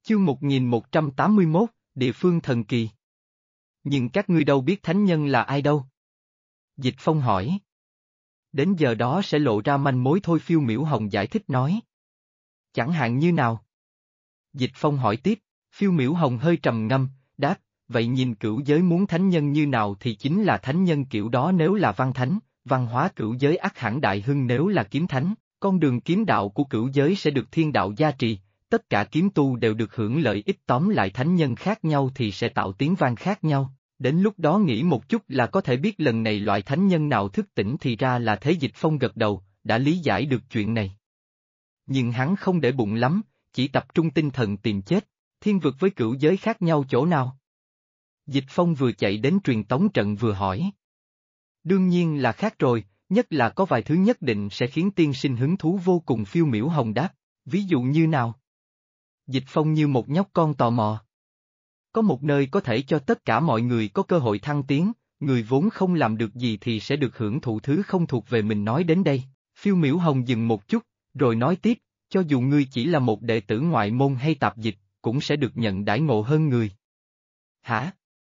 Chương 1181, Địa phương thần kỳ. Nhưng các ngươi đâu biết thánh nhân là ai đâu? Dịch Phong hỏi. Đến giờ đó sẽ lộ ra manh mối thôi, Phiêu Miểu Hồng giải thích nói. Chẳng hạn như nào? Dịch Phong hỏi tiếp, Phiêu Miểu Hồng hơi trầm ngâm, đáp, vậy nhìn cửu giới muốn thánh nhân như nào thì chính là thánh nhân kiểu đó, nếu là văn thánh, văn hóa cửu giới ắt hẳn đại hưng, nếu là kiếm thánh, con đường kiếm đạo của cửu giới sẽ được thiên đạo gia trì, tất cả kiếm tu đều được hưởng lợi ích, tóm lại thánh nhân khác nhau thì sẽ tạo tiếng vang khác nhau. Đến lúc đó nghĩ một chút là có thể biết lần này loại thánh nhân nào thức tỉnh, thì ra là thế. Dịch Phong gật đầu, đã lý giải được chuyện này. Nhưng hắn không để bụng lắm, chỉ tập trung tinh thần tìm chết. Thiên vực với cửu giới khác nhau chỗ nào? Dịch Phong vừa chạy đến truyền tống trận vừa hỏi. Đương nhiên là khác rồi, nhất là có vài thứ nhất định sẽ khiến tiên sinh hứng thú vô cùng, Phiêu Miểu Hồng đáp, ví dụ như nào? Dịch Phong như một nhóc con tò mò. Có một nơi có thể cho tất cả mọi người có cơ hội thăng tiến, người vốn không làm được gì thì sẽ được hưởng thụ thứ không thuộc về mình. Nói đến đây, Phiêu Miểu Hồng dừng một chút, rồi nói tiếp, cho dù ngươi chỉ là một đệ tử ngoại môn hay tạp dịch, cũng sẽ được nhận đãi ngộ hơn người. Hả?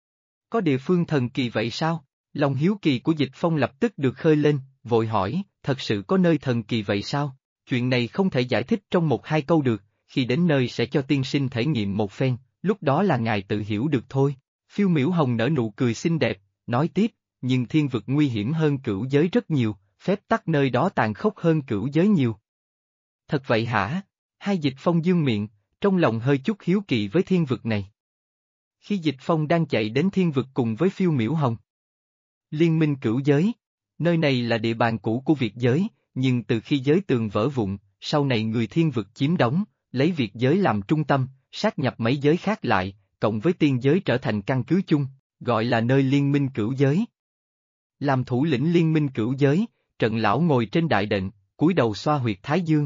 Có địa phương thần kỳ vậy sao? Lòng hiếu kỳ của Dịch Phong lập tức được khơi lên, vội hỏi, thật sự có nơi thần kỳ vậy sao? Chuyện này không thể giải thích trong một hai câu được, khi đến nơi sẽ cho tiên sinh thể nghiệm một phen, lúc đó là ngài tự hiểu được thôi. Phiêu Miểu Hồng nở nụ cười xinh đẹp, nói tiếp, nhưng thiên vực nguy hiểm hơn cửu giới rất nhiều, phép tắc nơi đó tàn khốc hơn cửu giới nhiều. Thật vậy hả? Hai Dịch Phong dương miệng, trong lòng hơi chút hiếu kỳ với thiên vực này. Khi Dịch Phong đang chạy đến thiên vực cùng với Phiêu Miểu Hồng, Liên minh cửu giới, nơi này là địa bàn cũ của Việt giới, nhưng từ khi giới tường vỡ vụn, sau này người thiên vực chiếm đóng, lấy Việt giới làm trung tâm, sát nhập mấy giới khác lại, cộng với tiên giới trở thành căn cứ chung, gọi là nơi liên minh cửu giới. Làm thủ lĩnh liên minh cửu giới, Trận Lão ngồi trên đại đệm, cúi đầu xoa huyệt thái dương.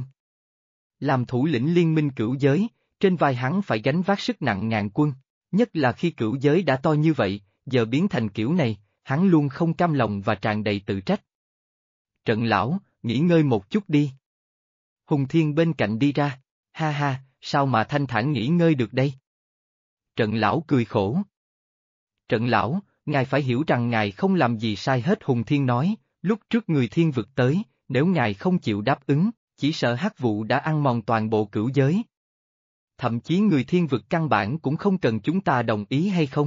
Làm thủ lĩnh liên minh cửu giới, trên vai hắn phải gánh vác sức nặng ngàn quân, nhất là khi cửu giới đã to như vậy, giờ biến thành kiểu này, hắn luôn không cam lòng và tràn đầy tự trách. Trận Lão, nghỉ ngơi một chút đi. Hùng Thiên bên cạnh đi ra, ha ha, sao mà thanh thản nghỉ ngơi được đây? Trận Lão cười khổ. Trận Lão, ngài phải hiểu rằng ngài không làm gì sai hết, Hùng Thiên nói, lúc trước người thiên vực tới, nếu ngài không chịu đáp ứng, chỉ sợ hắc vụ đã ăn mòn toàn bộ cửu giới. Thậm chí người thiên vực căn bản cũng không cần chúng ta đồng ý hay không?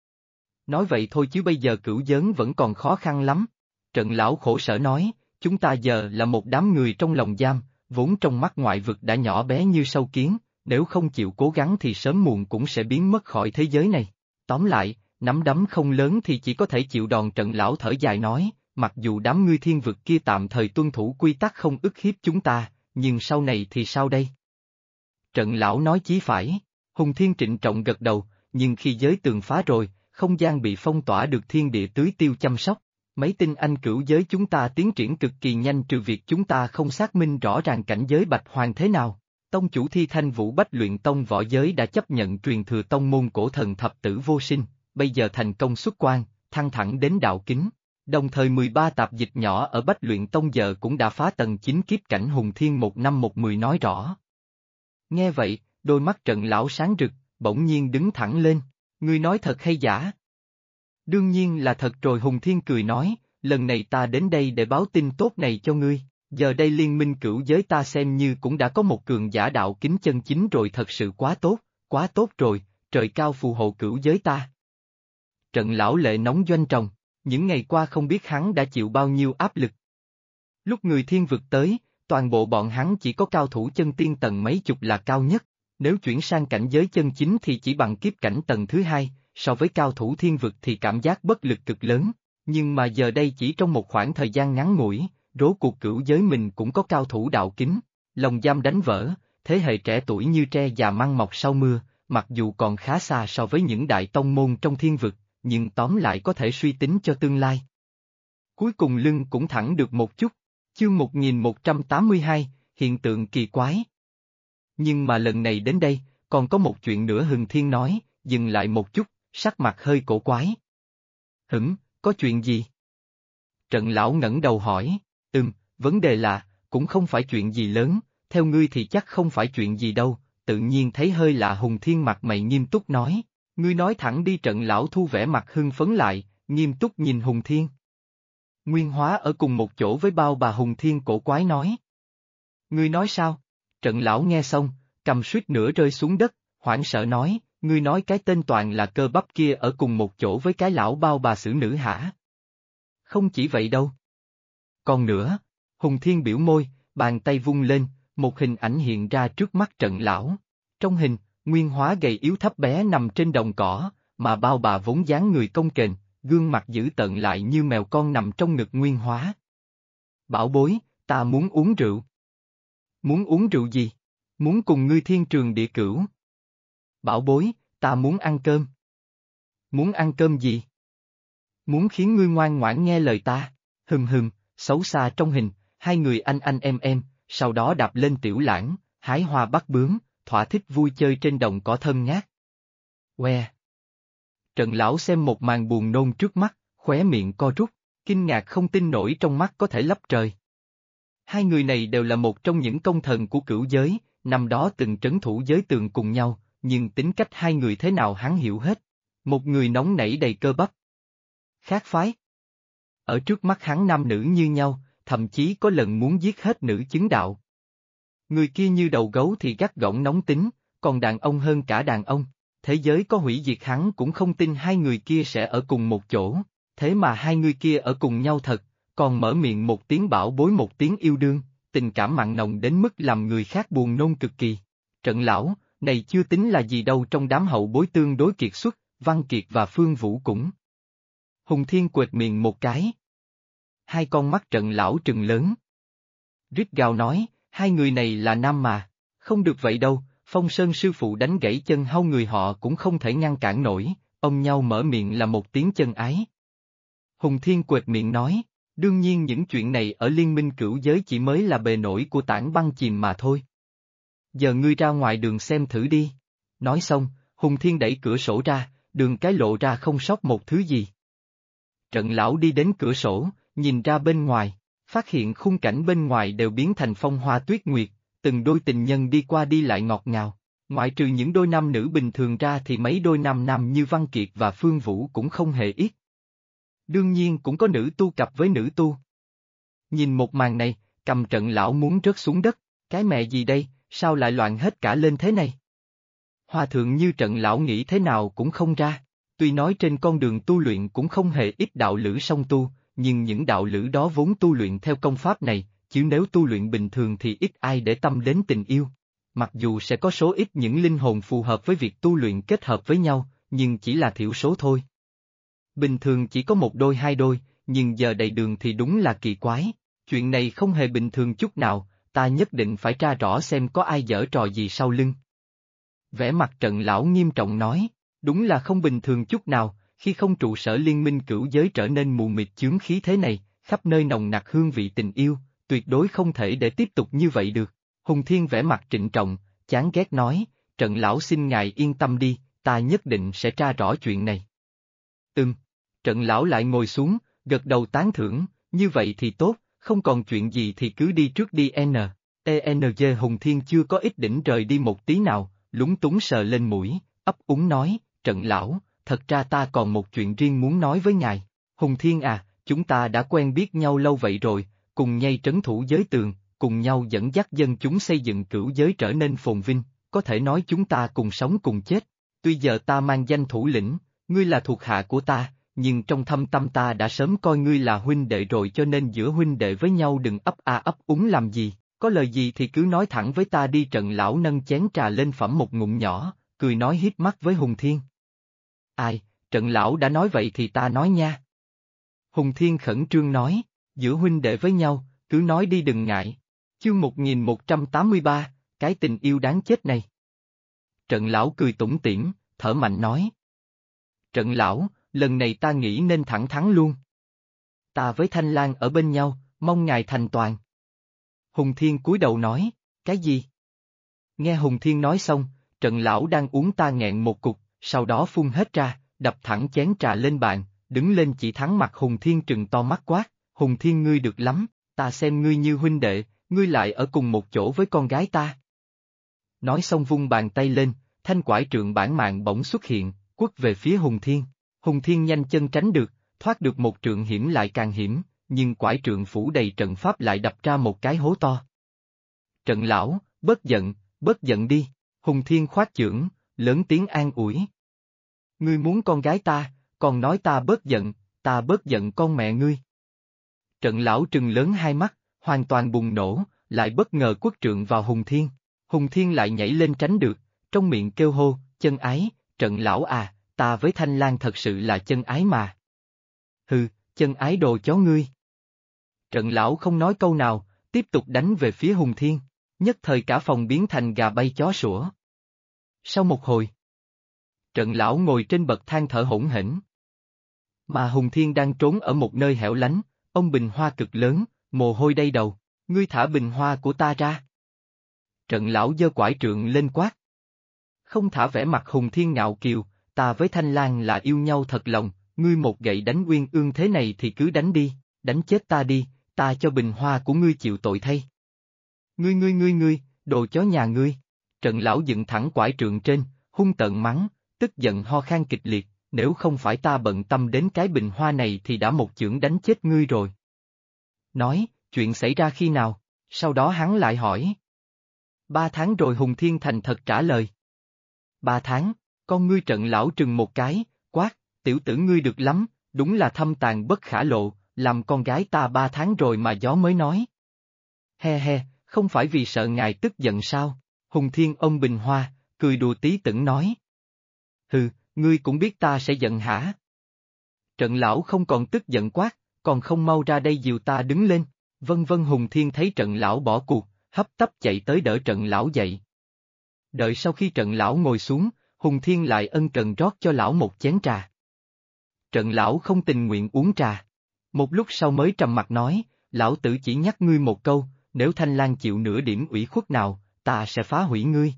Nói vậy thôi chứ bây giờ cửu giới vẫn còn khó khăn lắm. Trận Lão khổ sở nói, chúng ta giờ là một đám người trong lồng giam, vốn trong mắt ngoại vực đã nhỏ bé như sâu kiến, nếu không chịu cố gắng thì sớm muộn cũng sẽ biến mất khỏi thế giới này. Tóm lại, nắm đấm không lớn thì chỉ có thể chịu đòn. Trận Lão thở dài nói, mặc dù đám ngươi thiên vực kia tạm thời tuân thủ quy tắc không ức hiếp chúng ta, nhưng sau này thì sao đây? Trận Lão nói chí phải, Hùng Thiên trịnh trọng gật đầu, nhưng khi giới tường phá rồi, không gian bị phong tỏa được thiên địa tưới tiêu chăm sóc. Mấy tinh anh cửu giới chúng ta tiến triển cực kỳ nhanh, trừ việc chúng ta không xác minh rõ ràng cảnh giới Bạch Hoàng thế nào. Tông chủ Thi Thanh Vũ Bách Luyện Tông võ giới đã chấp nhận truyền thừa tông môn cổ thần thập tử vô sinh, bây giờ thành công xuất quan, thăng thẳng đến đạo kính. Đồng thời 13 tạp dịch nhỏ ở Bách Luyện Tông giờ cũng đã phá tầng 9 kiếp cảnh. Hùng Thiên một năm một mười nói rõ. Nghe vậy, đôi mắt Trận Lão sáng rực, bỗng nhiên đứng thẳng lên, ngươi nói thật hay giả? Đương nhiên là thật rồi, Hùng Thiên cười nói, lần này ta đến đây để báo tin tốt này cho ngươi, giờ đây liên minh cửu giới ta xem như cũng đã có một cường giả đạo kính chân chính rồi, thật sự quá tốt rồi, trời cao phù hộ cửu giới ta. Trận Lão lệ nóng doanh tròng, những ngày qua không biết hắn đã chịu bao nhiêu áp lực. Lúc người thiên vực tới, toàn bộ bọn hắn chỉ có cao thủ chân tiên tầng mấy chục là cao nhất, nếu chuyển sang cảnh giới chân chính thì chỉ bằng kiếp cảnh tầng thứ hai. So với cao thủ thiên vực thì cảm giác bất lực cực lớn, nhưng mà giờ đây chỉ trong một khoảng thời gian ngắn ngủi, rốt cuộc cửu giới mình cũng có cao thủ đạo kính, lồng giam đánh vỡ, thế hệ trẻ tuổi như tre già măng mọc sau mưa, mặc dù còn khá xa so với những đại tông môn trong thiên vực, nhưng tóm lại có thể suy tính cho tương lai. Cuối cùng lưng cũng thẳng được một chút, chương 1182, hiện tượng kỳ quái. Nhưng mà lần này đến đây, còn có một chuyện nữa, Hùng Thiên nói, dừng lại một chút, sắc mặt hơi cổ quái. Có chuyện gì? Trận Lão ngẩng đầu hỏi, vấn đề là, cũng không phải chuyện gì lớn, theo ngươi thì chắc không phải chuyện gì đâu, tự nhiên thấy hơi lạ. Hùng Thiên mặt mày nghiêm túc nói, ngươi nói thẳng đi. Trận lão thu vẻ mặt hưng phấn lại, nghiêm túc nhìn Hùng Thiên. Nguyên Hóa ở cùng một chỗ với bao bà. Hùng Thiên cổ quái nói. Ngươi nói sao? Trận lão nghe xong, cầm suýt nữa rơi xuống đất, hoảng sợ nói, ngươi nói cái tên toàn là cơ bắp kia ở cùng một chỗ với cái lão bao bà xử nữ hả? Không chỉ vậy đâu. Còn nữa, Hùng Thiên biểu môi, bàn tay vung lên, một hình ảnh hiện ra trước mắt trận lão. Trong hình, Nguyên Hóa gầy yếu thấp bé nằm trên đồng cỏ, mà bao bà vốn dáng người cong kềnh, gương mặt dữ tợn lại như mèo con nằm trong ngực Nguyên Hóa. Bảo bối, ta muốn uống rượu. Muốn uống rượu gì? Muốn cùng ngươi thiên trường địa cửu. Bảo bối, ta muốn ăn cơm. Muốn ăn cơm gì? Muốn khiến ngươi ngoan ngoãn nghe lời ta. Xấu xa trong hình, hai người anh em, sau đó đạp lên tiểu lãng, hái hoa bắt bướm, thỏa thích vui chơi trên đồng cỏ thơm ngát. Que. Trận lão xem một màn buồn nôn trước mắt, khóe miệng co rút, kinh ngạc không tin nổi trong mắt có thể lấp trời. Hai người này đều là một trong những công thần của cửu giới, năm đó từng trấn thủ giới tường cùng nhau, nhưng tính cách hai người thế nào hắn hiểu hết. Một người nóng nảy đầy cơ bắp. Khác phái. Ở trước mắt hắn nam nữ như nhau, thậm chí có lần muốn giết hết nữ chứng đạo. Người kia như đầu gấu thì gắt gỏng nóng tính, còn đàn ông hơn cả đàn ông. Thế giới có hủy diệt hắn cũng không tin hai người kia sẽ ở cùng một chỗ, thế mà hai người kia ở cùng nhau thật, còn mở miệng một tiếng bảo bối một tiếng yêu đương, tình cảm mặn nồng đến mức làm người khác buồn nôn cực kỳ. Trận lão, này chưa tính là gì đâu, trong đám hậu bối tương đối kiệt xuất, Văn Kiệt và Phương Vũ cũng. Hùng Thiên quệt miệng một cái. Hai con mắt trận lão trừng lớn. Rít gào nói, hai người này là nam mà, không được vậy đâu. Phong Sơn sư phụ đánh gãy chân hâu người họ cũng không thể ngăn cản nổi, ông nhau mở miệng là một tiếng chân ái. Hùng Thiên quệt miệng nói, đương nhiên những chuyện này ở liên minh cửu giới chỉ mới là bề nổi của tảng băng chìm mà thôi. Giờ ngươi ra ngoài đường xem thử đi. Nói xong, Hùng Thiên đẩy cửa sổ ra, đường cái lộ ra không sót một thứ gì. Trận lão đi đến cửa sổ, nhìn ra bên ngoài, phát hiện khung cảnh bên ngoài đều biến thành phong hoa tuyết nguyệt. Từng đôi tình nhân đi qua đi lại ngọt ngào, ngoại trừ những đôi nam nữ bình thường ra thì mấy đôi nam nam như Văn Kiệt và Phương Vũ cũng không hề ít. Đương nhiên cũng có nữ tu cặp với nữ tu. Nhìn một màn này, cầm trận lão muốn rớt xuống đất, cái mẹ gì đây, sao lại loạn hết cả lên thế này? Hòa thượng như trận lão nghĩ thế nào cũng không ra, tuy nói trên con đường tu luyện cũng không hề ít đạo lữ song tu, nhưng những đạo lữ đó vốn tu luyện theo công pháp này. Chứ nếu tu luyện bình thường thì ít ai để tâm đến tình yêu. Mặc dù sẽ có số ít những linh hồn phù hợp với việc tu luyện kết hợp với nhau, nhưng chỉ là thiểu số thôi. Bình thường chỉ có một đôi hai đôi, nhưng giờ đầy đường thì đúng là kỳ quái. Chuyện này không hề bình thường chút nào, ta nhất định phải tra rõ xem có ai giở trò gì sau lưng. Vẻ mặt trận lão nghiêm trọng nói, đúng là không bình thường chút nào, khi không trụ sở liên minh cửu giới trở nên mù mịt chướng khí thế này, khắp nơi nồng nặc hương vị tình yêu. Tuyệt đối không thể để tiếp tục như vậy được. Hùng Thiên vẻ mặt trịnh trọng, chán ghét nói, trận lão xin ngài yên tâm đi, ta nhất định sẽ tra rõ chuyện này. Trận lão lại ngồi xuống, gật đầu tán thưởng, như vậy thì tốt, không còn chuyện gì thì cứ đi trước đi ENG. Hùng Thiên chưa có ý định rời đi một tí nào, lúng túng sờ lên mũi, ấp úng nói, trận lão, thật ra ta còn một chuyện riêng muốn nói với ngài. Hùng Thiên à, chúng ta đã quen biết nhau lâu vậy rồi. Cùng nhây trấn thủ giới tường, cùng nhau dẫn dắt dân chúng xây dựng cửu giới trở nên phồn vinh, có thể nói chúng ta cùng sống cùng chết. Tuy giờ ta mang danh thủ lĩnh, ngươi là thuộc hạ của ta, nhưng trong thâm tâm ta đã sớm coi ngươi là huynh đệ rồi, cho nên giữa huynh đệ với nhau đừng ấp a ấp úng làm gì, có lời gì thì cứ nói thẳng với ta đi. Trận lão nâng chén trà lên phẩm một ngụm nhỏ, cười nói hiếp mắt với Hùng Thiên. Ai, trận lão đã nói vậy thì ta nói nha. Hùng Thiên khẩn trương nói. Giữa huynh đệ với nhau, cứ nói đi đừng ngại. Chương 1183, cái tình yêu đáng chết này. Trận lão cười tủm tỉm, thở mạnh nói. Trận lão, lần này ta nghĩ nên thẳng thắn luôn. Ta với Thanh Lan ở bên nhau, mong ngài thành toàn. Hùng Thiên cúi đầu nói, cái gì? Nghe Hùng Thiên nói xong, trận lão đang uống ta nghẹn một cục, sau đó phun hết ra, đập thẳng chén trà lên bàn, đứng lên chỉ thẳng mặt Hùng Thiên trừng to mắt quát. Hùng Thiên ngươi được lắm, ta xem ngươi như huynh đệ, ngươi lại ở cùng một chỗ với con gái ta. Nói xong vung bàn tay lên, thanh quải trượng bản mạng bỗng xuất hiện, quất về phía Hùng Thiên. Hùng Thiên nhanh chân tránh được, thoát được một trượng hiểm lại càng hiểm, nhưng quải trượng phủ đầy trận pháp lại đập ra một cái hố to. Trận lão, bớt giận đi, Hùng Thiên khoát chưởng, lớn tiếng an ủi. Ngươi muốn con gái ta, còn nói ta bớt giận con mẹ ngươi. Trận lão trừng lớn hai mắt, hoàn toàn bùng nổ, lại bất ngờ quất trượng vào Hùng Thiên. Hùng Thiên lại nhảy lên tránh được, trong miệng kêu hô, chân ái, trận lão à, ta với Thanh Lang thật sự là chân ái mà. Hừ, chân ái đồ chó ngươi. Trận lão không nói câu nào, tiếp tục đánh về phía Hùng Thiên, nhất thời cả phòng biến thành gà bay chó sủa. Sau một hồi, trận lão ngồi trên bậc thang thở hổn hển. Mà Hùng Thiên đang trốn ở một nơi hẻo lánh, ông bình hoa cực lớn, mồ hôi đầy đầu, ngươi thả bình hoa của ta ra. Trận lão giơ quải trượng lên quát. Không thả, vẻ mặt Hùng Thiên ngạo kiều, ta với Thanh Lang là yêu nhau thật lòng, ngươi một gậy đánh Uyên Ương thế này thì cứ đánh đi, đánh chết ta đi, ta cho bình hoa của ngươi chịu tội thay. Ngươi, đồ chó nhà ngươi. Trận lão dựng thẳng quải trượng trên, hung tợn mắng, tức giận ho khan kịch liệt, nếu không phải ta bận tâm đến cái bình hoa này thì đã một chưởng đánh chết ngươi rồi. Nói, chuyện xảy ra khi nào, sau đó hắn lại hỏi. 3 tháng rồi, Hùng Thiên thành thật trả lời. 3 tháng, con ngươi trận lão trừng một cái, quát, tiểu tử ngươi được lắm, đúng là thâm tàn bất khả lộ, làm con gái ta 3 tháng rồi mà gió mới nói. He, không phải vì sợ ngài tức giận sao? Hùng Thiên ôm bình hoa, cười đùa tí tửng nói. Hừ, ngươi cũng biết ta sẽ giận hả? Trận lão không còn tức giận quát, còn không mau ra đây dìu ta đứng lên. Vân Hùng Thiên thấy trận lão bỏ cuộc, hấp tấp chạy tới đỡ trận lão dậy. Đợi sau khi trận lão ngồi xuống, Hùng Thiên lại ân cần rót cho lão một chén trà. Trận lão không tình nguyện uống trà. Một lúc sau mới trầm mặt nói, lão tử chỉ nhắc ngươi một câu, nếu Thanh Lang chịu nửa điểm ủy khuất nào, ta sẽ phá hủy ngươi.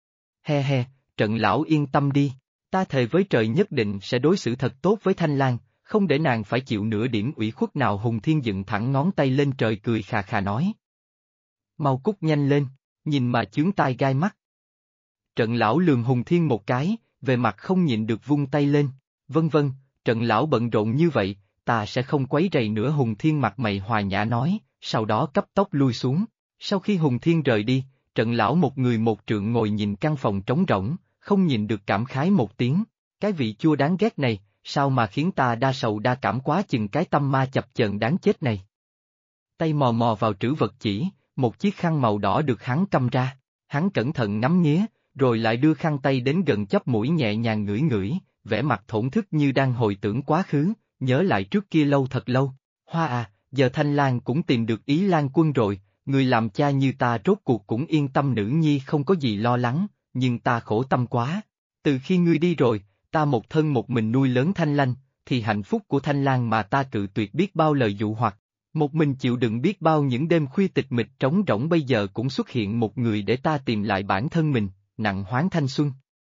He, trận lão yên tâm đi, ta thề với trời nhất định sẽ đối xử thật tốt với Thanh Lang, không để nàng phải chịu nửa điểm ủy khuất nào. Hùng Thiên dựng thẳng ngón tay lên trời cười khà khà nói. Mau cút nhanh lên, nhìn mà chướng tai gai mắt. Trận lão lườm Hùng Thiên một cái, về mặt không nhịn được vung tay lên, vân, trận lão bận rộn như vậy, ta sẽ không quấy rầy nữa. Hùng Thiên mặt mày hòa nhã nói, sau đó cấp tốc lui xuống. Sau khi Hùng Thiên rời đi, trận lão một người một trượng ngồi nhìn căn phòng trống rỗng, không nhìn được cảm khái một tiếng, cái vị chua đáng ghét này, sao mà khiến ta đa sầu đa cảm quá chừng, cái tâm ma chập chờn đáng chết này. Tay mò mò vào trữ vật chỉ, một chiếc khăn màu đỏ được hắn cầm ra, hắn cẩn thận ngắm nghía, rồi lại đưa khăn tay đến gần chóp mũi nhẹ nhàng ngửi, vẻ mặt thổn thức như đang hồi tưởng quá khứ, nhớ lại trước kia lâu thật lâu. Hoa à, giờ Thanh Lang cũng tìm được Ý Lan Quân rồi, người làm cha như ta rốt cuộc cũng yên tâm, nữ nhi không có gì lo lắng, nhưng ta khổ tâm quá. Từ khi ngươi đi rồi, ta một thân một mình nuôi lớn Thanh Lang, thì hạnh phúc của Thanh Lang mà ta cự tuyệt biết bao lời dụ hoặc, một mình chịu đựng biết bao những đêm khuya tịch mịch trống rỗng, bây giờ cũng xuất hiện một người để ta tìm lại bản thân mình, nặng hoán thanh xuân.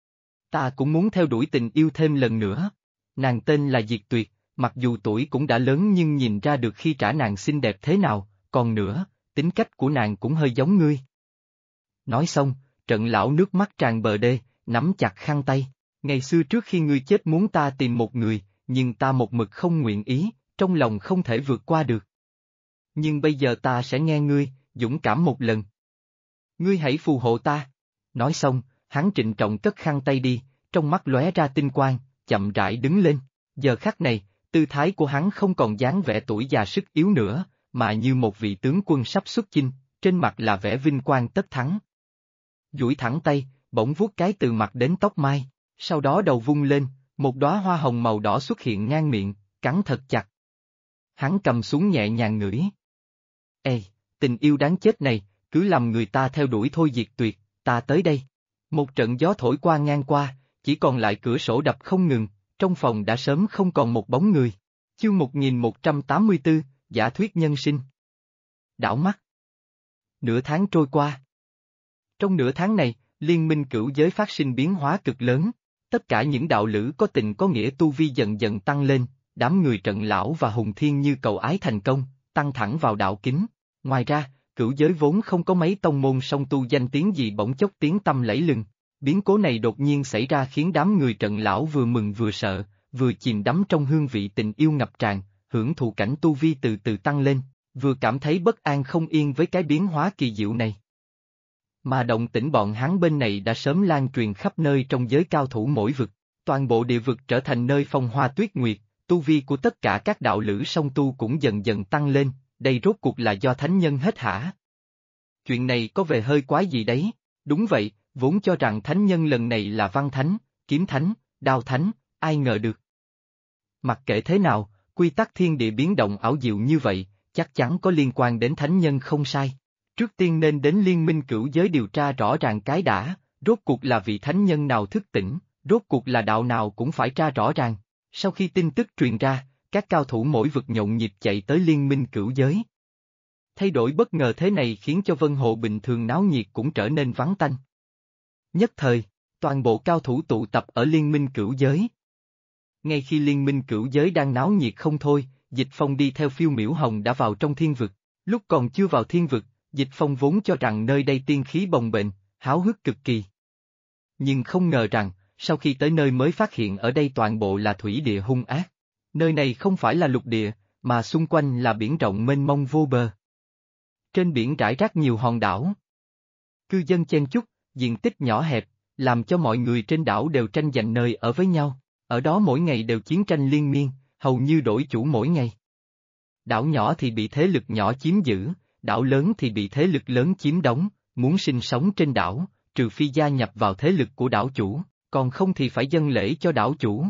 Ta cũng muốn theo đuổi tình yêu thêm lần nữa. Nàng tên là Diệt Tuyệt, mặc dù tuổi cũng đã lớn nhưng nhìn ra được khi trả nàng xinh đẹp thế nào, còn nữa, tính cách của nàng cũng hơi giống ngươi. Nói xong, trận lão nước mắt tràn bờ đê, nắm chặt khăn tay. Ngày xưa trước khi ngươi chết muốn ta tìm một người, nhưng ta một mực không nguyện ý, trong lòng không thể vượt qua được. Nhưng bây giờ ta sẽ nghe ngươi, dũng cảm một lần. Ngươi hãy phù hộ ta. Nói xong, hắn trịnh trọng cất khăn tay đi, trong mắt lóe ra tinh quang, chậm rãi đứng lên. Giờ khắc này, tư thái của hắn không còn dáng vẻ tuổi già sức yếu nữa, mà như một vị tướng quân sắp xuất chinh, trên mặt là vẻ vinh quang tất thắng. Duỗi thẳng tay, bỗng vuốt cái từ mặt đến tóc mai, sau đó đầu vung lên, một đóa hoa hồng màu đỏ xuất hiện ngang miệng, cắn thật chặt. Hắn cầm xuống nhẹ nhàng ngửi. Ê, tình yêu đáng chết này, cứ làm người ta theo đuổi thôi. Diệt Tuyệt, ta tới đây. Một trận gió thổi qua ngang qua, chỉ còn lại cửa sổ đập không ngừng, trong phòng đã sớm không còn một bóng người. Chương 1184, giả thuyết nhân sinh. Đảo mắt. Nửa tháng trôi qua. Trong nửa tháng này, liên minh cửu giới phát sinh biến hóa cực lớn. Tất cả những đạo lữ có tình có nghĩa tu vi dần dần tăng lên, đám người trận lão và Hùng Thiên như cầu ái thành công, tăng thẳng vào đạo kính. Ngoài ra, cửu giới vốn không có mấy tông môn song tu danh tiếng gì bỗng chốc tiếng tăm lẫy lừng. Biến cố này đột nhiên xảy ra khiến đám người Trận lão vừa mừng vừa sợ, vừa chìm đắm trong hương vị tình yêu ngập tràn, hưởng thụ cảnh tu vi từ từ tăng lên, vừa cảm thấy bất an không yên với cái biến hóa kỳ diệu này. Mà động tĩnh bọn hắn bên này đã sớm lan truyền khắp nơi trong giới cao thủ mỗi vực, toàn bộ địa vực trở thành nơi phong hoa tuyết nguyệt, tu vi của tất cả các đạo lữ song tu cũng dần dần tăng lên, đây rốt cuộc là do thánh nhân hết hả? Chuyện này có vẻ hơi quái gì đấy, đúng vậy, vốn cho rằng thánh nhân lần này là văn thánh, kiếm thánh, đao thánh, ai ngờ được. Mặc kệ thế nào, quy tắc thiên địa biến động ảo diệu như vậy, chắc chắn có liên quan đến thánh nhân không sai. Trước tiên nên đến liên minh cửu giới điều tra rõ ràng cái đã, rốt cuộc là vị thánh nhân nào thức tỉnh, rốt cuộc là đạo nào cũng phải tra rõ ràng. Sau khi tin tức truyền ra, các cao thủ mỗi vực nhộn nhịp chạy tới liên minh cửu giới. Thay đổi bất ngờ thế này khiến cho Vân Hồ bình thường náo nhiệt cũng trở nên vắng tanh. Nhất thời, toàn bộ cao thủ tụ tập ở liên minh cửu giới. Ngay khi liên minh cửu giới đang náo nhiệt không thôi, Dịch Phong đi theo Phiêu Miểu Hồng đã vào trong thiên vực. Lúc còn chưa vào thiên vực, Dịch Phong vốn cho rằng nơi đây tiên khí bồng bềnh, háo hức cực kỳ. Nhưng không ngờ rằng, sau khi tới nơi mới phát hiện ở đây toàn bộ là thủy địa hung ác. Nơi này không phải là lục địa, mà xung quanh là biển rộng mênh mông vô bờ. Trên biển rải rác nhiều hòn đảo. Cư dân chen chúc, diện tích nhỏ hẹp, làm cho mọi người trên đảo đều tranh giành nơi ở với nhau, ở đó mỗi ngày đều chiến tranh liên miên, hầu như đổi chủ mỗi ngày. Đảo nhỏ thì bị thế lực nhỏ chiếm giữ, đảo lớn thì bị thế lực lớn chiếm đóng, muốn sinh sống trên đảo, trừ phi gia nhập vào thế lực của đảo chủ, còn không thì phải dâng lễ cho đảo chủ.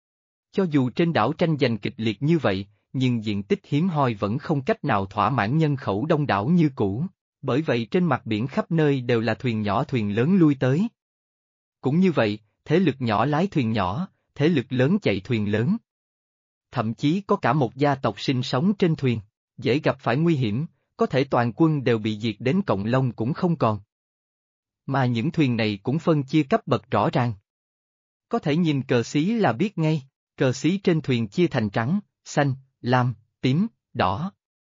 Cho dù trên đảo tranh giành kịch liệt như vậy, nhưng diện tích hiếm hoi vẫn không cách nào thỏa mãn nhân khẩu đông đảo như cũ, bởi vậy trên mặt biển khắp nơi đều là thuyền nhỏ thuyền lớn lui tới. Cũng như vậy, thế lực nhỏ lái thuyền nhỏ, thế lực lớn chạy thuyền lớn. Thậm chí có cả một gia tộc sinh sống trên thuyền, dễ gặp phải nguy hiểm, có thể toàn quân đều bị diệt đến cọng lông cũng không còn. Mà những thuyền này cũng phân chia cấp bậc rõ ràng. Có thể nhìn cờ xí là biết ngay, cờ xí trên thuyền chia thành trắng, xanh, lam, tím, đỏ.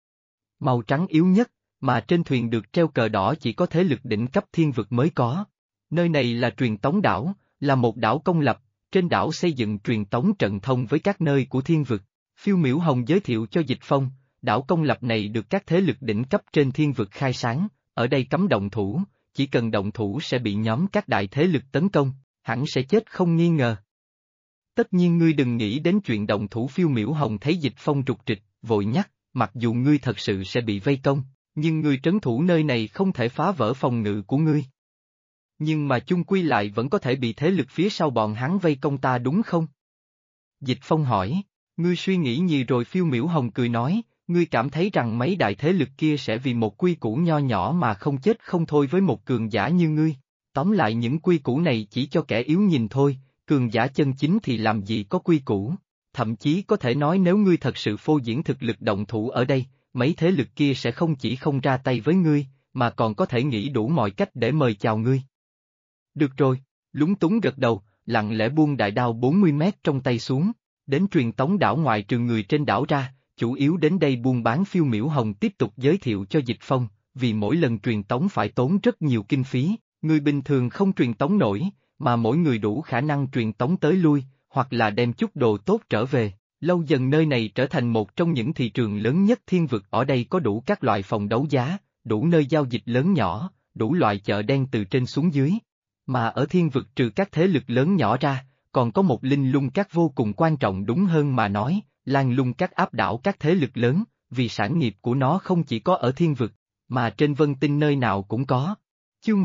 Màu trắng yếu nhất, mà trên thuyền được treo cờ đỏ chỉ có thế lực đỉnh cấp thiên vực mới có. Nơi này là truyền tống đảo, là một đảo công lập, trên đảo xây dựng truyền tống trận thông với các nơi của thiên vực. Phiêu Miểu Hồng giới thiệu cho Dịch Phong, đảo công lập này được các thế lực đỉnh cấp trên thiên vực khai sáng, ở đây cấm động thủ, chỉ cần động thủ sẽ bị nhóm các đại thế lực tấn công, hẳn sẽ chết không nghi ngờ. Tất nhiên ngươi đừng nghĩ đến chuyện động thủ. Phiêu Miểu Hồng thấy Dịch Phong trục trịch, vội nhắc, mặc dù ngươi thật sự sẽ bị vây công, nhưng ngươi trấn thủ nơi này không thể phá vỡ phòng ngự của ngươi. Nhưng mà chung quy lại vẫn có thể bị thế lực phía sau bọn hắn vây công ta đúng không? Dịch Phong hỏi, ngươi suy nghĩ gì rồi? Phiêu Miểu Hồng cười nói, ngươi cảm thấy rằng mấy đại thế lực kia sẽ vì một quy củ nho nhỏ mà không chết không thôi với một cường giả như ngươi. Tóm lại những quy củ này chỉ cho kẻ yếu nhìn thôi, cường giả chân chính thì làm gì có quy củ. Thậm chí có thể nói nếu ngươi thật sự phô diễn thực lực động thủ ở đây, mấy thế lực kia sẽ không chỉ không ra tay với ngươi, mà còn có thể nghĩ đủ mọi cách để mời chào ngươi. Được rồi, lúng túng gật đầu, lặng lẽ buông đại đao 40 mét trong tay xuống, đến truyền tống đảo ngoại trừ người trên đảo ra, chủ yếu đến đây buôn bán. Phiêu Miểu Hồng tiếp tục giới thiệu cho Dịch Phong, vì mỗi lần truyền tống phải tốn rất nhiều kinh phí, người bình thường không truyền tống nổi, mà mỗi người đủ khả năng truyền tống tới lui, hoặc là đem chút đồ tốt trở về. Lâu dần nơi này trở thành một trong những thị trường lớn nhất thiên vực. Ở đây có đủ các loại phòng đấu giá, đủ nơi giao dịch lớn nhỏ, đủ loại chợ đen từ trên xuống dưới. Mà ở thiên vực trừ các thế lực lớn nhỏ ra, còn có một linh lung các vô cùng quan trọng, đúng hơn mà nói, Lan Lung các áp đảo các thế lực lớn, vì sản nghiệp của nó không chỉ có ở thiên vực, mà trên vân tinh nơi nào cũng có. Chương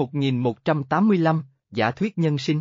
1185, giả thuyết nhân sinh.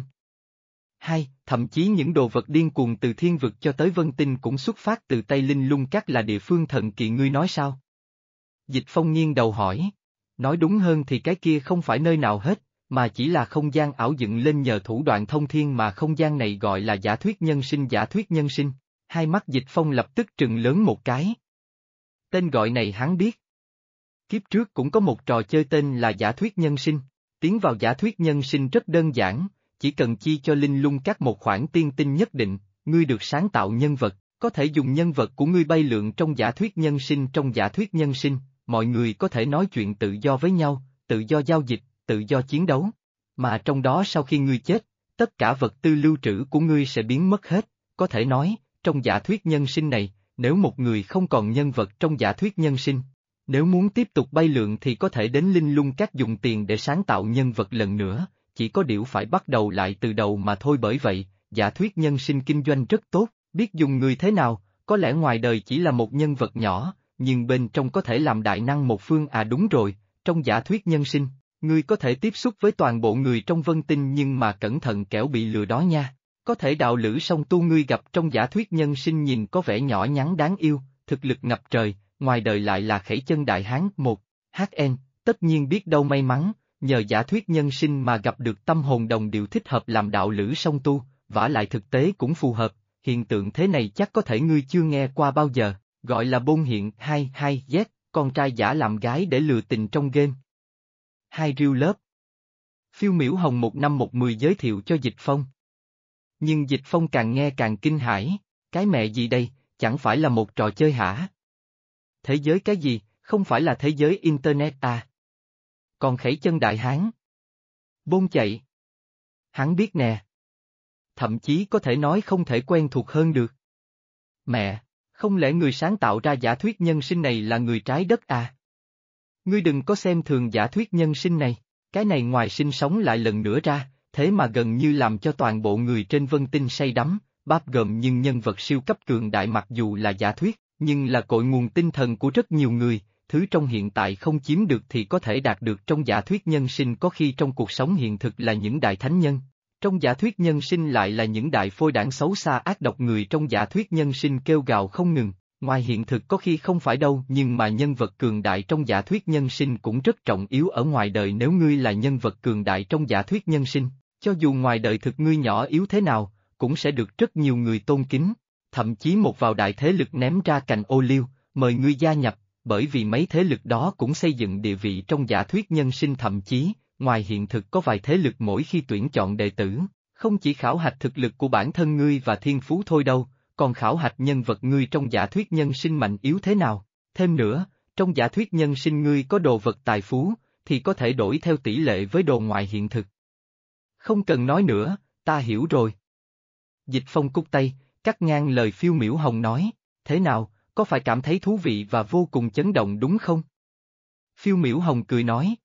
Thậm chí những đồ vật điên cuồng từ thiên vực cho tới vân tinh cũng xuất phát từ tay linh lung các. Là địa phương thần kỳ ngươi nói sao? Dịch Phong nghiêng đầu hỏi. Nói đúng hơn thì cái kia không phải nơi nào hết, mà chỉ là không gian ảo dựng lên nhờ thủ đoạn thông thiên, mà không gian này gọi là giả thuyết nhân sinh. Giả thuyết nhân sinh, hai mắt Dịch Phong lập tức trừng lớn một cái. Tên gọi này hắn biết. Kiếp trước cũng có một trò chơi tên là giả thuyết nhân sinh. Tiến vào giả thuyết nhân sinh rất đơn giản, chỉ cần chi cho linh lung các một khoản tiên tinh nhất định, ngươi được sáng tạo nhân vật, có thể dùng nhân vật của ngươi bay lượn trong giả thuyết nhân sinh. Trong giả thuyết nhân sinh, mọi người có thể nói chuyện tự do với nhau, tự do giao dịch, tự do chiến đấu. Mà trong đó sau khi ngươi chết, tất cả vật tư lưu trữ của ngươi sẽ biến mất hết, có thể nói, trong giả thuyết nhân sinh này, nếu một người không còn nhân vật trong giả thuyết nhân sinh, nếu muốn tiếp tục bay lượn thì có thể đến Linh Lung Các dùng tiền để sáng tạo nhân vật lần nữa, chỉ có điều phải bắt đầu lại từ đầu mà thôi. Bởi vậy, giả thuyết nhân sinh kinh doanh rất tốt, biết dùng người thế nào, có lẽ ngoài đời chỉ là một nhân vật nhỏ, nhưng bên trong có thể làm đại năng một phương. À đúng rồi, trong giả thuyết nhân sinh, ngươi có thể tiếp xúc với toàn bộ người trong vân tinh nhưng mà cẩn thận kẻo bị lừa đó nha. Có thể đạo lữ song tu ngươi gặp trong giả thuyết nhân sinh nhìn có vẻ nhỏ nhắn đáng yêu, thực lực ngập trời, ngoài đời lại là khẩy chân đại hán. Một HN, tất nhiên biết đâu may mắn, nhờ giả thuyết nhân sinh mà gặp được tâm hồn đồng điệu thích hợp làm đạo lữ song tu, vả lại thực tế cũng phù hợp, hiện tượng thế này chắc có thể ngươi chưa nghe qua bao giờ, gọi là bôn hiện. 22Z, con trai giả làm gái để lừa tình trong game. Hai Real Love. Phiêu Miểu Hồng 1510 giới thiệu cho Dịch Phong. Nhưng Dịch Phong càng nghe càng kinh hãi, cái mẹ gì đây, chẳng phải là một trò chơi hả? Thế giới cái gì, không phải là thế giới Internet à? Còn khẩy chân đại hán. Bôn chạy. Hắn biết nè. Thậm chí có thể nói không thể quen thuộc hơn được. Mẹ, không lẽ người sáng tạo ra giả thuyết nhân sinh này là người trái đất à? Ngươi đừng có xem thường giả thuyết nhân sinh này, cái này ngoài sinh sống lại lần nữa ra, thế mà gần như làm cho toàn bộ người trên vân tinh say đắm, báp gồm nhưng nhân vật siêu cấp cường đại mặc dù là giả thuyết, nhưng là cội nguồn tinh thần của rất nhiều người, thứ trong hiện tại không chiếm được thì có thể đạt được trong giả thuyết nhân sinh, có khi trong cuộc sống hiện thực là những đại thánh nhân. Trong giả thuyết nhân sinh lại là những đại phôi đảng xấu xa ác độc, người trong giả thuyết nhân sinh kêu gào không ngừng, ngoài hiện thực có khi không phải đâu, nhưng mà nhân vật cường đại trong giả thuyết nhân sinh cũng rất trọng yếu ở ngoài đời. Nếu ngươi là nhân vật cường đại trong giả thuyết nhân sinh, cho dù ngoài đời thực ngươi nhỏ yếu thế nào, cũng sẽ được rất nhiều người tôn kính, thậm chí một vào đại thế lực ném ra cành ô liu, mời ngươi gia nhập, bởi vì mấy thế lực đó cũng xây dựng địa vị trong giả thuyết nhân sinh. Thậm chí, ngoài hiện thực có vài thế lực mỗi khi tuyển chọn đệ tử, không chỉ khảo hạch thực lực của bản thân ngươi và thiên phú thôi đâu, còn khảo hạch nhân vật ngươi trong giả thuyết nhân sinh mạnh yếu thế nào. Thêm nữa, trong giả thuyết nhân sinh ngươi có đồ vật tài phú, thì có thể đổi theo tỷ lệ với đồ ngoài hiện thực. Không cần nói nữa, ta hiểu rồi. Dịch Phong cúc tay, cắt ngang lời Phiêu Miểu Hồng nói, thế nào, có phải cảm thấy thú vị và vô cùng chấn động đúng không? Phiêu Miểu Hồng cười nói.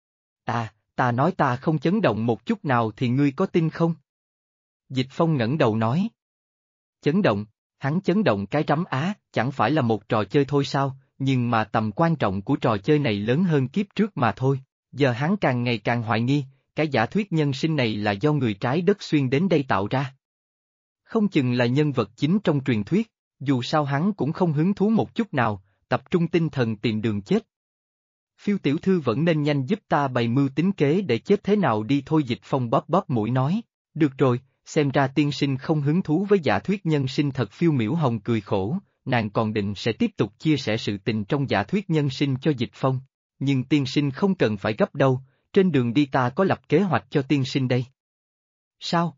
À, ta nói ta không chấn động một chút nào thì ngươi có tin không? Dịch Phong ngẩng đầu nói. Chấn động, hắn chấn động cái rắm á, chẳng phải là một trò chơi thôi sao, nhưng mà tầm quan trọng của trò chơi này lớn hơn kiếp trước mà thôi. Giờ hắn càng ngày càng hoài nghi, cái giả thuyết nhân sinh này là do người trái đất xuyên đến đây tạo ra. Không chừng là nhân vật chính trong truyền thuyết, dù sao hắn cũng không hứng thú một chút nào, tập trung tinh thần tìm đường chết. Phiêu tiểu thư vẫn nên nhanh giúp ta bày mưu tính kế để chết thế nào đi thôi. Dịch Phong bóp bóp mũi nói, được rồi, xem ra tiên sinh không hứng thú với giả thuyết nhân sinh thật. Phiêu Miểu Hồng cười khổ, nàng còn định sẽ tiếp tục chia sẻ sự tình trong giả thuyết nhân sinh cho Dịch Phong. Nhưng tiên sinh không cần phải gấp đâu, trên đường đi ta có lập kế hoạch cho tiên sinh đây. Sao?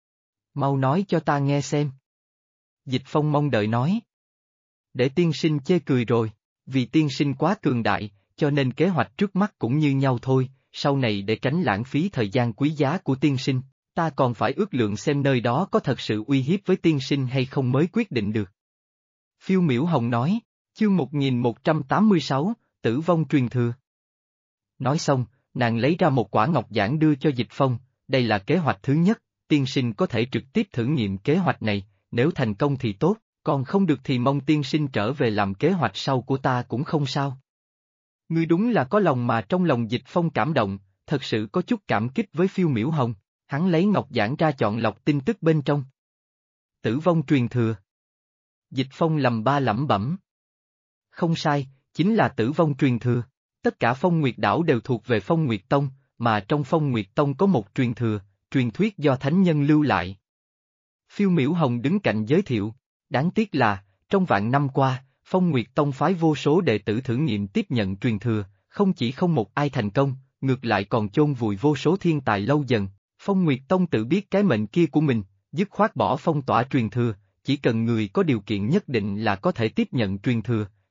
Mau nói cho ta nghe xem. Dịch Phong mong đợi nói. Để tiên sinh chê cười rồi, vì tiên sinh quá cường đại, cho nên kế hoạch trước mắt cũng như nhau thôi, sau này để tránh lãng phí thời gian quý giá của tiên sinh, ta còn phải ước lượng xem nơi đó có thật sự uy hiếp với tiên sinh hay không mới quyết định được. Phiêu Miểu Hồng nói, chương 1186, tử vong truyền thừa. Nói xong, nàng lấy ra một quả ngọc giản đưa cho Dịch Phong, đây là kế hoạch thứ nhất, tiên sinh có thể trực tiếp thử nghiệm kế hoạch này, nếu thành công thì tốt, còn không được thì mong tiên sinh trở về làm kế hoạch sau của ta cũng không sao. Ngươi đúng là có lòng mà. Trong lòng Dịch Phong cảm động, thật sự có chút cảm kích với Phiêu Miểu Hồng, hắn lấy ngọc giản ra chọn lọc tin tức bên trong. Tử vong truyền thừa. Dịch Phong lầm ba lẩm bẩm. Không sai, chính là tử vong truyền thừa. Tất cả Phong Nguyệt đảo đều thuộc về Phong Nguyệt Tông, mà trong Phong Nguyệt Tông có một truyền thừa, truyền thuyết do thánh nhân lưu lại. Phiêu Miểu Hồng đứng cạnh giới thiệu, đáng tiếc là, trong vạn năm qua, Phong Nguyệt Tông phái vô số đệ tử thử nghiệm tiếp nhận truyền thừa, không chỉ không một ai thành công, ngược lại còn chôn vùi vô số thiên tài lâu dần. Phong Nguyệt Tông tự biết cái mệnh kia của mình, dứt khoát bỏ phong tỏa truyền thừa, chỉ cần người có điều kiện nhất định là có thể tiếp nhận truyền thừa,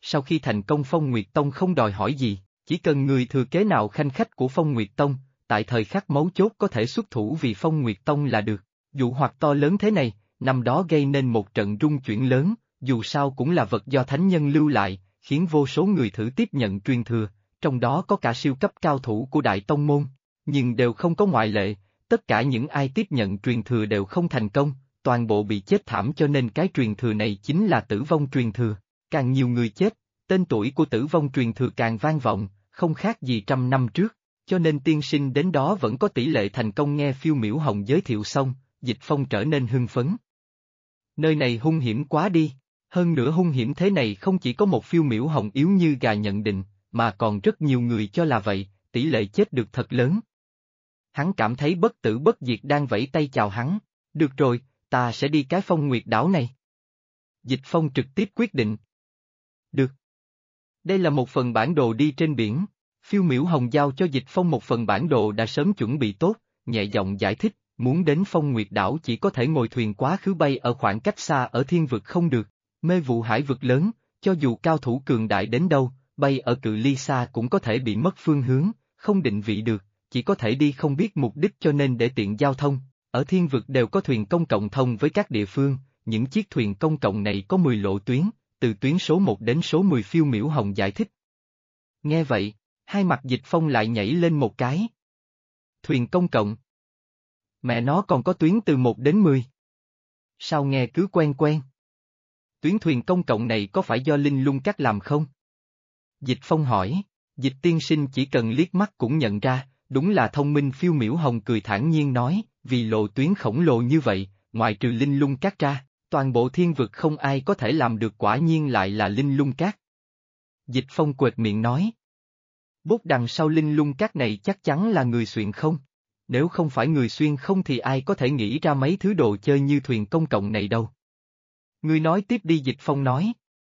sau khi thành công Phong Nguyệt Tông không đòi hỏi gì, chỉ cần người thừa kế nào khanh khách của Phong Nguyệt Tông, tại thời khắc mấu chốt có thể xuất thủ vì Phong Nguyệt Tông là được. Dụ hoặc to lớn thế này, năm đó gây nên một trận rung chuyển lớn, dù sao cũng là vật do thánh nhân lưu lại, khiến vô số người thử tiếp nhận truyền thừa, trong đó có cả siêu cấp cao thủ của Đại Tông Môn, nhưng đều không có ngoại lệ, tất cả những ai tiếp nhận truyền thừa đều không thành công, toàn bộ bị chết thảm cho nên cái truyền thừa này chính là tử vong truyền thừa, càng nhiều người chết, tên tuổi của tử vong truyền thừa càng vang vọng, không khác gì trăm năm trước, cho nên tiên sinh đến đó vẫn có tỷ lệ thành công. Nghe Phiêu Miểu Hồng giới thiệu xong, Dịch Phong trở nên hưng phấn. Nơi này hung hiểm quá đi, hơn nữa hung hiểm thế này không chỉ có một Phiêu Miểu Hồng yếu như gà nhận định, mà còn rất nhiều người cho là vậy, tỷ lệ chết được thật lớn. Hắn cảm thấy bất tử bất diệt đang vẫy tay chào hắn, được rồi, ta sẽ đi cái Phong Nguyệt đảo này. Dịch Phong trực tiếp quyết định. Được. Đây là một phần bản đồ đi trên biển, Phiêu Miểu Hồng giao cho Dịch Phong một phần bản đồ đã sớm chuẩn bị tốt, nhẹ giọng giải thích, muốn đến Phong Nguyệt đảo chỉ có thể ngồi thuyền quá khứ bay ở khoảng cách xa ở thiên vực không được, mê vụ hải vực lớn, cho dù cao thủ cường đại đến đâu, bay ở cự ly xa cũng có thể bị mất phương hướng, không định vị được, chỉ có thể đi không biết mục đích cho nên để tiện giao thông, ở thiên vực đều có thuyền công cộng thông với các địa phương, những chiếc thuyền công cộng này có 10 lộ tuyến, từ tuyến số 1 đến số 10. Phiêu Miểu Hồng giải thích. Nghe vậy, hai mặt Dịch Phong lại nhảy lên một cái. Thuyền công cộng. Mẹ nó còn có tuyến từ 1 đến 10. Sao nghe cứ quen quen? Tuyến thuyền công cộng này có phải do Linh Lung Các làm không? Dịch Phong hỏi, Dịch tiên sinh chỉ cần liếc mắt cũng nhận ra, đúng là thông minh. Phiêu Miểu Hồng cười thản nhiên nói, vì lộ tuyến khổng lồ như vậy, ngoại trừ Linh Lung Các ra, toàn bộ thiên vực không ai có thể làm được, quả nhiên lại là Linh Lung Các. Dịch Phong quệt miệng nói. Bốt đằng sau Linh Lung Các này chắc chắn là người xuyên không? Nếu không phải người xuyên không thì ai có thể nghĩ ra mấy thứ đồ chơi như thuyền công cộng này đâu. Ngươi nói tiếp đi. Dịch Phong nói.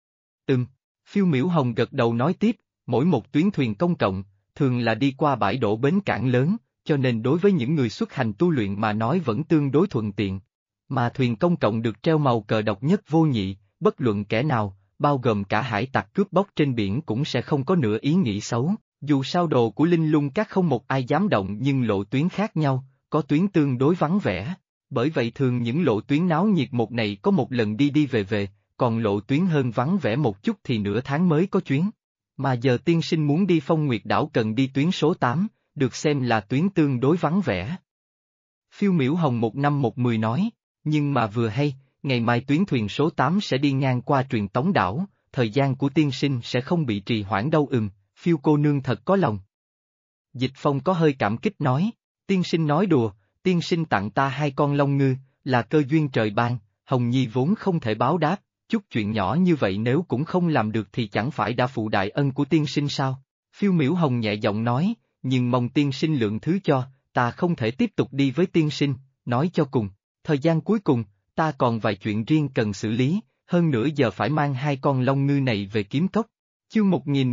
Phiêu Miểu Hồng gật đầu nói tiếp, mỗi một tuyến thuyền công cộng, thường là đi qua bãi đổ bến cảng lớn, cho nên đối với những người xuất hành tu luyện mà nói vẫn tương đối thuận tiện. Mà thuyền công cộng được treo màu cờ độc nhất vô nhị, bất luận kẻ nào, bao gồm cả hải tặc cướp bóc trên biển cũng sẽ không có nửa ý nghĩ xấu, dù sao đồ của Linh Lung Các không một ai dám động, nhưng lộ tuyến khác nhau, có tuyến tương đối vắng vẻ, bởi vậy thường những lộ tuyến náo nhiệt một này có một lần đi đi về về, còn lộ tuyến hơn vắng vẻ một chút thì nửa tháng mới có chuyến. Mà giờ tiên sinh muốn đi Phong Nguyệt đảo cần đi tuyến số 8, được xem là tuyến tương đối vắng vẻ. Phiêu Miểu Hồng 1/10 nói, nhưng mà vừa hay, ngày mai tuyến thuyền số 8 sẽ đi ngang qua Truyền Tống đảo, thời gian của tiên sinh sẽ không bị trì hoãn đâu. Phiêu cô nương thật có lòng. Dịch Phong có hơi cảm kích nói, tiên sinh nói đùa, tiên sinh tặng ta 2 con long ngư, là cơ duyên trời ban, Hồng Nhi vốn không thể báo đáp, chút chuyện nhỏ như vậy nếu cũng không làm được thì chẳng phải đã phụ đại ân của tiên sinh sao? Phiêu Miểu Hồng nhẹ giọng nói, nhưng mong tiên sinh lượng thứ cho, ta không thể tiếp tục đi với tiên sinh, nói cho cùng, thời gian cuối cùng, ta còn vài chuyện riêng cần xử lý, hơn nữa giờ phải mang 2 con long ngư này về Kiếm Cốc. Chương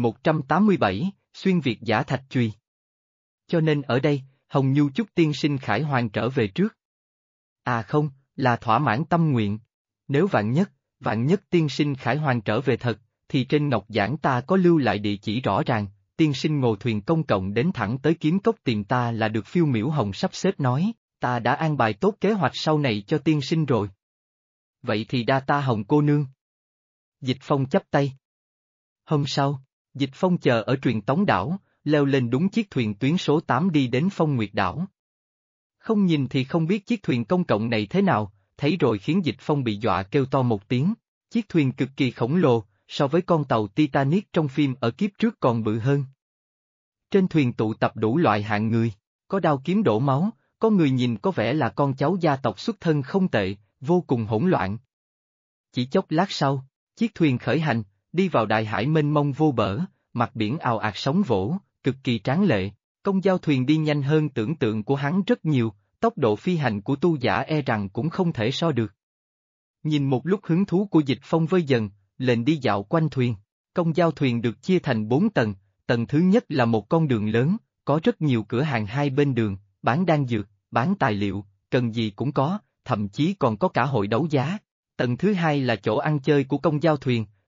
1187, xuyên việt giả thạch chùy. Cho nên ở đây, Hồng Nhu chúc tiên sinh khải hoàn trở về trước. À không, là thỏa mãn tâm nguyện. Nếu vạn nhất tiên sinh khải hoàn trở về thật, thì trên ngọc giảng ta có lưu lại địa chỉ rõ ràng, tiên sinh ngồi thuyền công cộng đến thẳng tới Kiếm Cốc tìm ta là được. Phiêu Miểu Hồng sắp xếp nói, ta đã an bài tốt kế hoạch sau này cho tiên sinh rồi. Vậy thì đa ta Hồng cô nương. Dịch Phong chắp tay. Hôm sau, Dịch Phong chờ ở Truyền Tống đảo, leo lên đúng chiếc thuyền tuyến số 8 đi đến Phong Nguyệt đảo. Không nhìn thì không biết chiếc thuyền công cộng này thế nào, thấy rồi khiến Dịch Phong bị dọa kêu to một tiếng. Chiếc thuyền cực kỳ khổng lồ, so với con tàu Titanic trong phim ở kiếp trước còn bự hơn. Trên thuyền tụ tập đủ loại hạng người, có đao kiếm đổ máu, có người nhìn có vẻ là con cháu gia tộc xuất thân không tệ, vô cùng hỗn loạn. Chỉ chốc lát sau, chiếc thuyền khởi hành, đi vào đại hải mênh mông vô bờ, mặt biển ào ạt sóng vỗ, cực kỳ tráng lệ. Công giao thuyền đi nhanh hơn tưởng tượng của hắn rất nhiều, tốc độ phi hành của tu giả e rằng cũng không thể so được. Nhìn một lúc hứng thú của Dịch Phong vơi dần, lên đi dạo quanh thuyền. Công giao thuyền được chia thành 4 tầng, tầng thứ nhất là một con đường lớn, có rất nhiều cửa hàng hai bên đường, bán đan dược, bán tài liệu, cần gì cũng có, thậm chí còn có cả hội đấu giá. Tầng thứ hai là chỗ ăn chơi của công giao thuyền,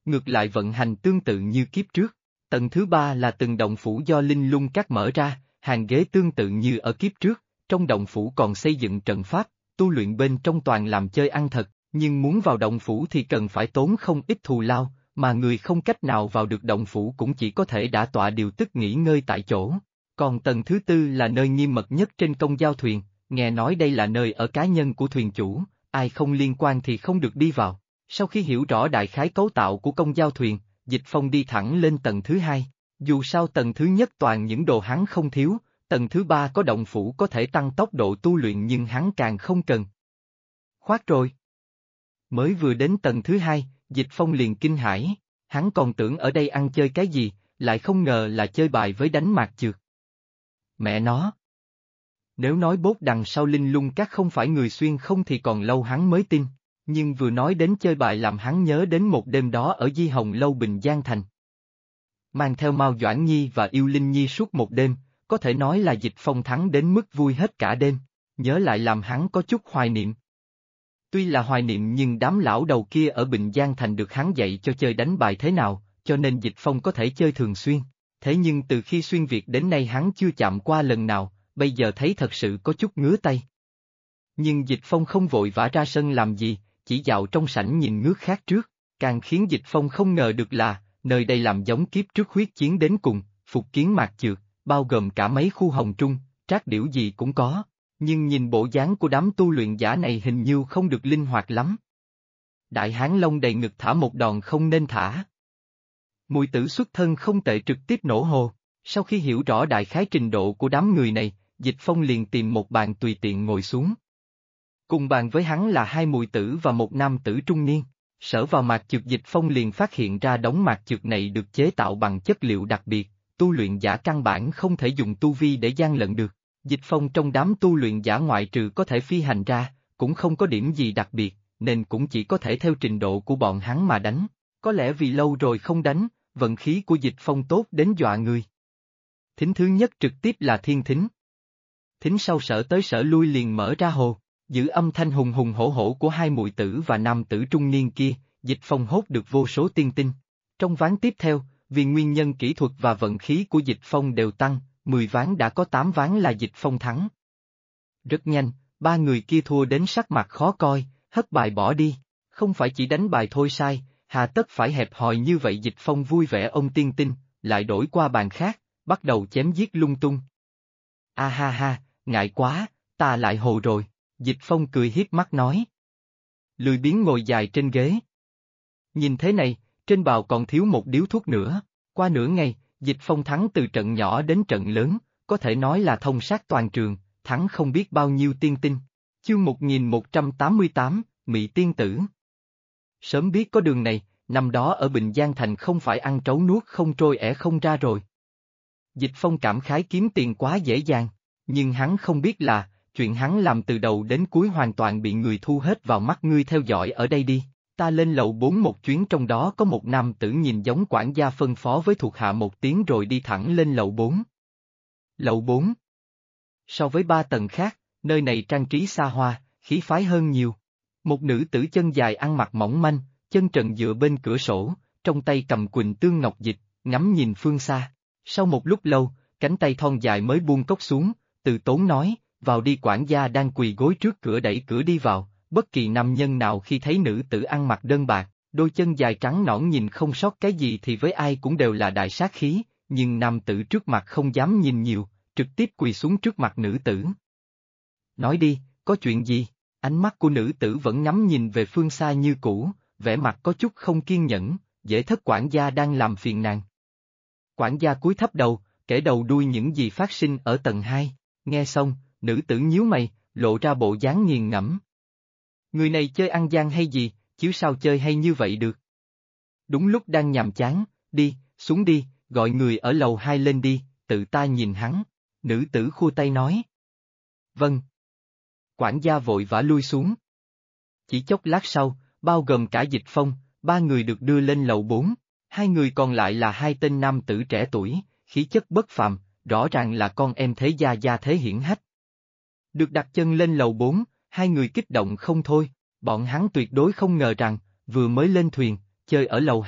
ngược lại vận hành tương tự như kiếp trước. Tầng thứ ba là từng động phủ do linh lung các mở ra, hàng ghế tương tự như ở kiếp trước, trong động phủ còn xây dựng trận pháp, tu luyện bên trong toàn làm chơi ăn thật, nhưng muốn vào động phủ thì cần phải tốn không ít thù lao, mà người không cách nào vào được động phủ cũng chỉ có thể đả tọa điều tức nghỉ ngơi tại chỗ. Còn tầng thứ tư là nơi nghiêm mật nhất trên công giao thuyền, nghe nói đây là nơi ở cá nhân của thuyền chủ, ai không liên quan thì không được đi vào. Sau khi hiểu rõ đại khái cấu tạo của công giao thuyền, Dịch Phong đi thẳng lên tầng thứ hai. Dù sao tầng thứ nhất toàn những đồ hắn không thiếu, tầng thứ ba có động phủ có thể tăng tốc độ tu luyện nhưng hắn càng không cần. Khoát rồi. Mới vừa đến tầng thứ hai, Dịch Phong liền kinh hãi, hắn còn tưởng ở đây ăn chơi cái gì, lại không ngờ là chơi bài với đánh mạc chược. Mẹ nó! Nếu nói bốt đằng sau linh lung các không phải người xuyên không thì còn lâu hắn mới tin, nhưng vừa nói đến chơi bài làm hắn nhớ đến một đêm đó ở Di Hồng Lâu Bình Giang Thành. Mang theo Mao Doãn Nhi và Yêu Linh Nhi suốt một đêm, có thể nói là Dịch Phong thắng đến mức vui hết cả đêm, nhớ lại làm hắn có chút hoài niệm. Tuy là hoài niệm nhưng đám lão đầu kia ở Bình Giang Thành được hắn dạy cho chơi đánh bài thế nào, cho nên Dịch Phong có thể chơi thường xuyên. Thế nhưng từ khi xuyên Việt đến nay hắn chưa chạm qua lần nào, bây giờ thấy thật sự có chút ngứa tay. Nhưng Dịch Phong không vội vã ra sân làm gì, chỉ dạo trong sảnh nhìn ngước khác trước, càng khiến Dịch Phong không ngờ được là, nơi đây làm giống kiếp trước huyết chiến đến cùng, phục kiến mạc chược, bao gồm cả mấy khu hồng trung, trác điểu gì cũng có, nhưng nhìn bộ dáng của đám tu luyện giả này hình như không được linh hoạt lắm. Đại hán lông đầy ngực thả một đòn không nên thả. Mùi tử xuất thân không tệ trực tiếp nổ hồ, sau khi hiểu rõ đại khái trình độ của đám người này, Dịch Phong liền tìm một bàn tùy tiện ngồi xuống. Cùng bàn với hắn là hai mùi tử và một nam tử trung niên. Sở vào mạc chược Dịch Phong liền phát hiện ra đống mạc chược này được chế tạo bằng chất liệu đặc biệt, tu luyện giả căn bản không thể dùng tu vi để gian lận được. Dịch Phong trong đám tu luyện giả ngoại trừ có thể phi hành ra, cũng không có điểm gì đặc biệt, nên cũng chỉ có thể theo trình độ của bọn hắn mà đánh. Có lẽ vì lâu rồi không đánh, vận khí của Dịch Phong tốt đến dọa người. Thính thứ nhất trực tiếp là thiên thính. Thính sau sở tới sở lui liền mở ra hồ. Giữ âm thanh hùng hùng hổ hổ của hai muội tử và nam tử trung niên kia, Dịch Phong hốt được vô số tiên tinh. Trong ván tiếp theo, vì nguyên nhân kỹ thuật và vận khí của Dịch Phong đều tăng, 10 ván đã có 8 ván là Dịch Phong thắng. Rất nhanh, ba người kia thua đến sắc mặt khó coi, hất bài bỏ đi, không phải chỉ đánh bài thôi sai, hà tất phải hẹp hòi như vậy. Dịch Phong vui vẻ ông tiên tinh, lại đổi qua bàn khác, bắt đầu chém giết lung tung. A ha ha, ngại quá, ta lại hồ rồi. Dịch Phong cười hiếp mắt nói. Lười biếng ngồi dài trên ghế. Nhìn thế này, trên bào còn thiếu một điếu thuốc nữa. Qua nửa ngày, Dịch Phong thắng từ trận nhỏ đến trận lớn, có thể nói là thông sát toàn trường, thắng không biết bao nhiêu tiên tinh. Chương 1188, Mị Tiên Tử. Sớm biết có đường này, năm đó ở Bình Giang Thành không phải ăn trấu nuốt không trôi ẻ không ra rồi. Dịch Phong cảm khái kiếm tiền quá dễ dàng, nhưng hắn không biết là, chuyện hắn làm từ đầu đến cuối hoàn toàn bị người thu hết vào mắt. Ngươi theo dõi ở đây đi, ta lên lầu 4 một chuyến. Trong đó có một nam tử nhìn giống quản gia phân phó với thuộc hạ một tiếng rồi đi thẳng lên lầu 4. Lầu 4. So với 3 tầng khác, nơi này trang trí xa hoa, khí phái hơn nhiều. Một nữ tử chân dài ăn mặc mỏng manh, chân trần dựa bên cửa sổ, trong tay cầm Quỳnh Tương Ngọc Dịch, ngắm nhìn phương xa. Sau một lúc lâu, cánh tay thon dài mới buông cốc xuống, từ tốn nói, vào đi. Quản gia đang quỳ gối trước cửa đẩy cửa đi vào, bất kỳ nam nhân nào khi thấy nữ tử ăn mặc đơn bạc, đôi chân dài trắng nõn nhìn không sót cái gì thì với ai cũng đều là đại sát khí, nhưng nam tử trước mặt không dám nhìn nhiều, trực tiếp quỳ xuống trước mặt nữ tử. Nói đi, có chuyện gì? Ánh mắt của nữ tử vẫn ngắm nhìn về phương xa như cũ, vẻ mặt có chút không kiên nhẫn, dễ thất quản gia đang làm phiền nàng. Quản gia cúi thấp đầu, kể đầu đuôi những gì phát sinh ở tầng 2, nghe xong, nữ tử nhíu mày, lộ ra bộ dáng nghiền ngẫm. Người này chơi ăn gian hay gì, chứ sao chơi hay như vậy được? Đúng lúc đang nhàm chán, đi, xuống đi, gọi người ở lầu 2 lên đi, tự ta nhìn hắn. Nữ tử khua tay nói. Vâng. Quản gia vội vã lui xuống. Chỉ chốc lát sau, bao gồm cả Dịch Phong, 3 người được đưa lên lầu 4, 2 người còn lại là 2 tên nam tử trẻ tuổi, khí chất bất phàm, rõ ràng là con em thế gia thế hiển hách. Được đặt chân lên lầu 4, 2 người kích động không thôi, bọn hắn tuyệt đối không ngờ rằng, vừa mới lên thuyền, chơi ở lầu 2,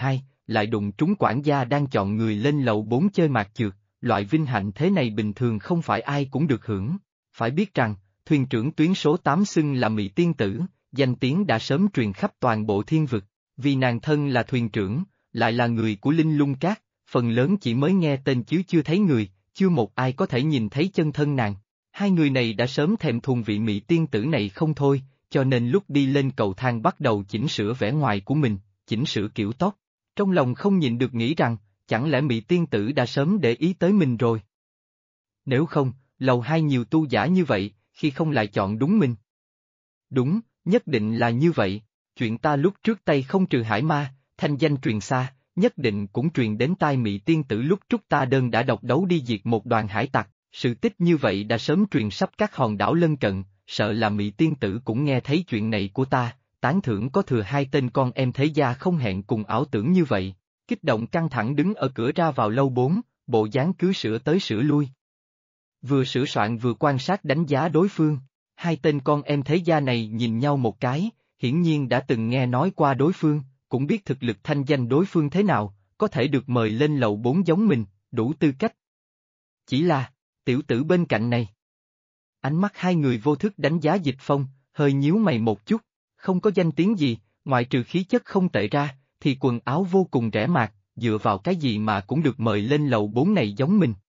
lại đụng trúng quản gia đang chọn người lên lầu 4 chơi mạc chược, loại vinh hạnh thế này bình thường không phải ai cũng được hưởng. Phải biết rằng, thuyền trưởng tuyến số 8 xưng là Mị Tiên Tử, danh tiếng đã sớm truyền khắp toàn bộ thiên vực, vì nàng thân là thuyền trưởng, lại là người của Linh Lung Cát, phần lớn chỉ mới nghe tên chứ chưa thấy người, chưa một ai có thể nhìn thấy chân thân nàng. Hai người này đã sớm thèm thuồng vị Mị Tiên Tử này không thôi, cho nên lúc đi lên cầu thang bắt đầu chỉnh sửa vẻ ngoài của mình, chỉnh sửa kiểu tóc. Trong lòng không nhịn được nghĩ rằng, chẳng lẽ Mị Tiên Tử đã sớm để ý tới mình rồi? Nếu không, lầu 2 nhiều tu giả như vậy, khi không lại chọn đúng mình? Đúng, nhất định là như vậy, chuyện ta lúc trước tay không trừ hải ma, thanh danh truyền xa, nhất định cũng truyền đến tai Mị Tiên Tử lúc Trúc ta đơn đã độc đấu đi diệt một đoàn hải tặc, sự tích như vậy đã sớm truyền khắp các hòn đảo lân cận, sợ là Mị Tiên Tử cũng nghe thấy chuyện này của ta, tán thưởng có thừa hai tên con em thế gia không hẹn cùng ảo tưởng như vậy, kích động căng thẳng đứng ở cửa ra vào lâu 4, bộ dáng cứ sửa tới sửa lui. Vừa sửa soạn vừa quan sát đánh giá đối phương, hai tên con em thế gia này nhìn nhau một cái, hiển nhiên đã từng nghe nói qua đối phương, cũng biết thực lực thanh danh đối phương thế nào, có thể được mời lên lầu 4 giống mình, đủ tư cách. Chỉ là, tiểu tử bên cạnh này. Ánh mắt hai người vô thức đánh giá Dịch Phong, hơi nhíu mày một chút, không có danh tiếng gì, ngoại trừ khí chất không tệ ra, thì quần áo vô cùng rẻ mạt, dựa vào cái gì mà cũng được mời lên lầu 4 này giống mình.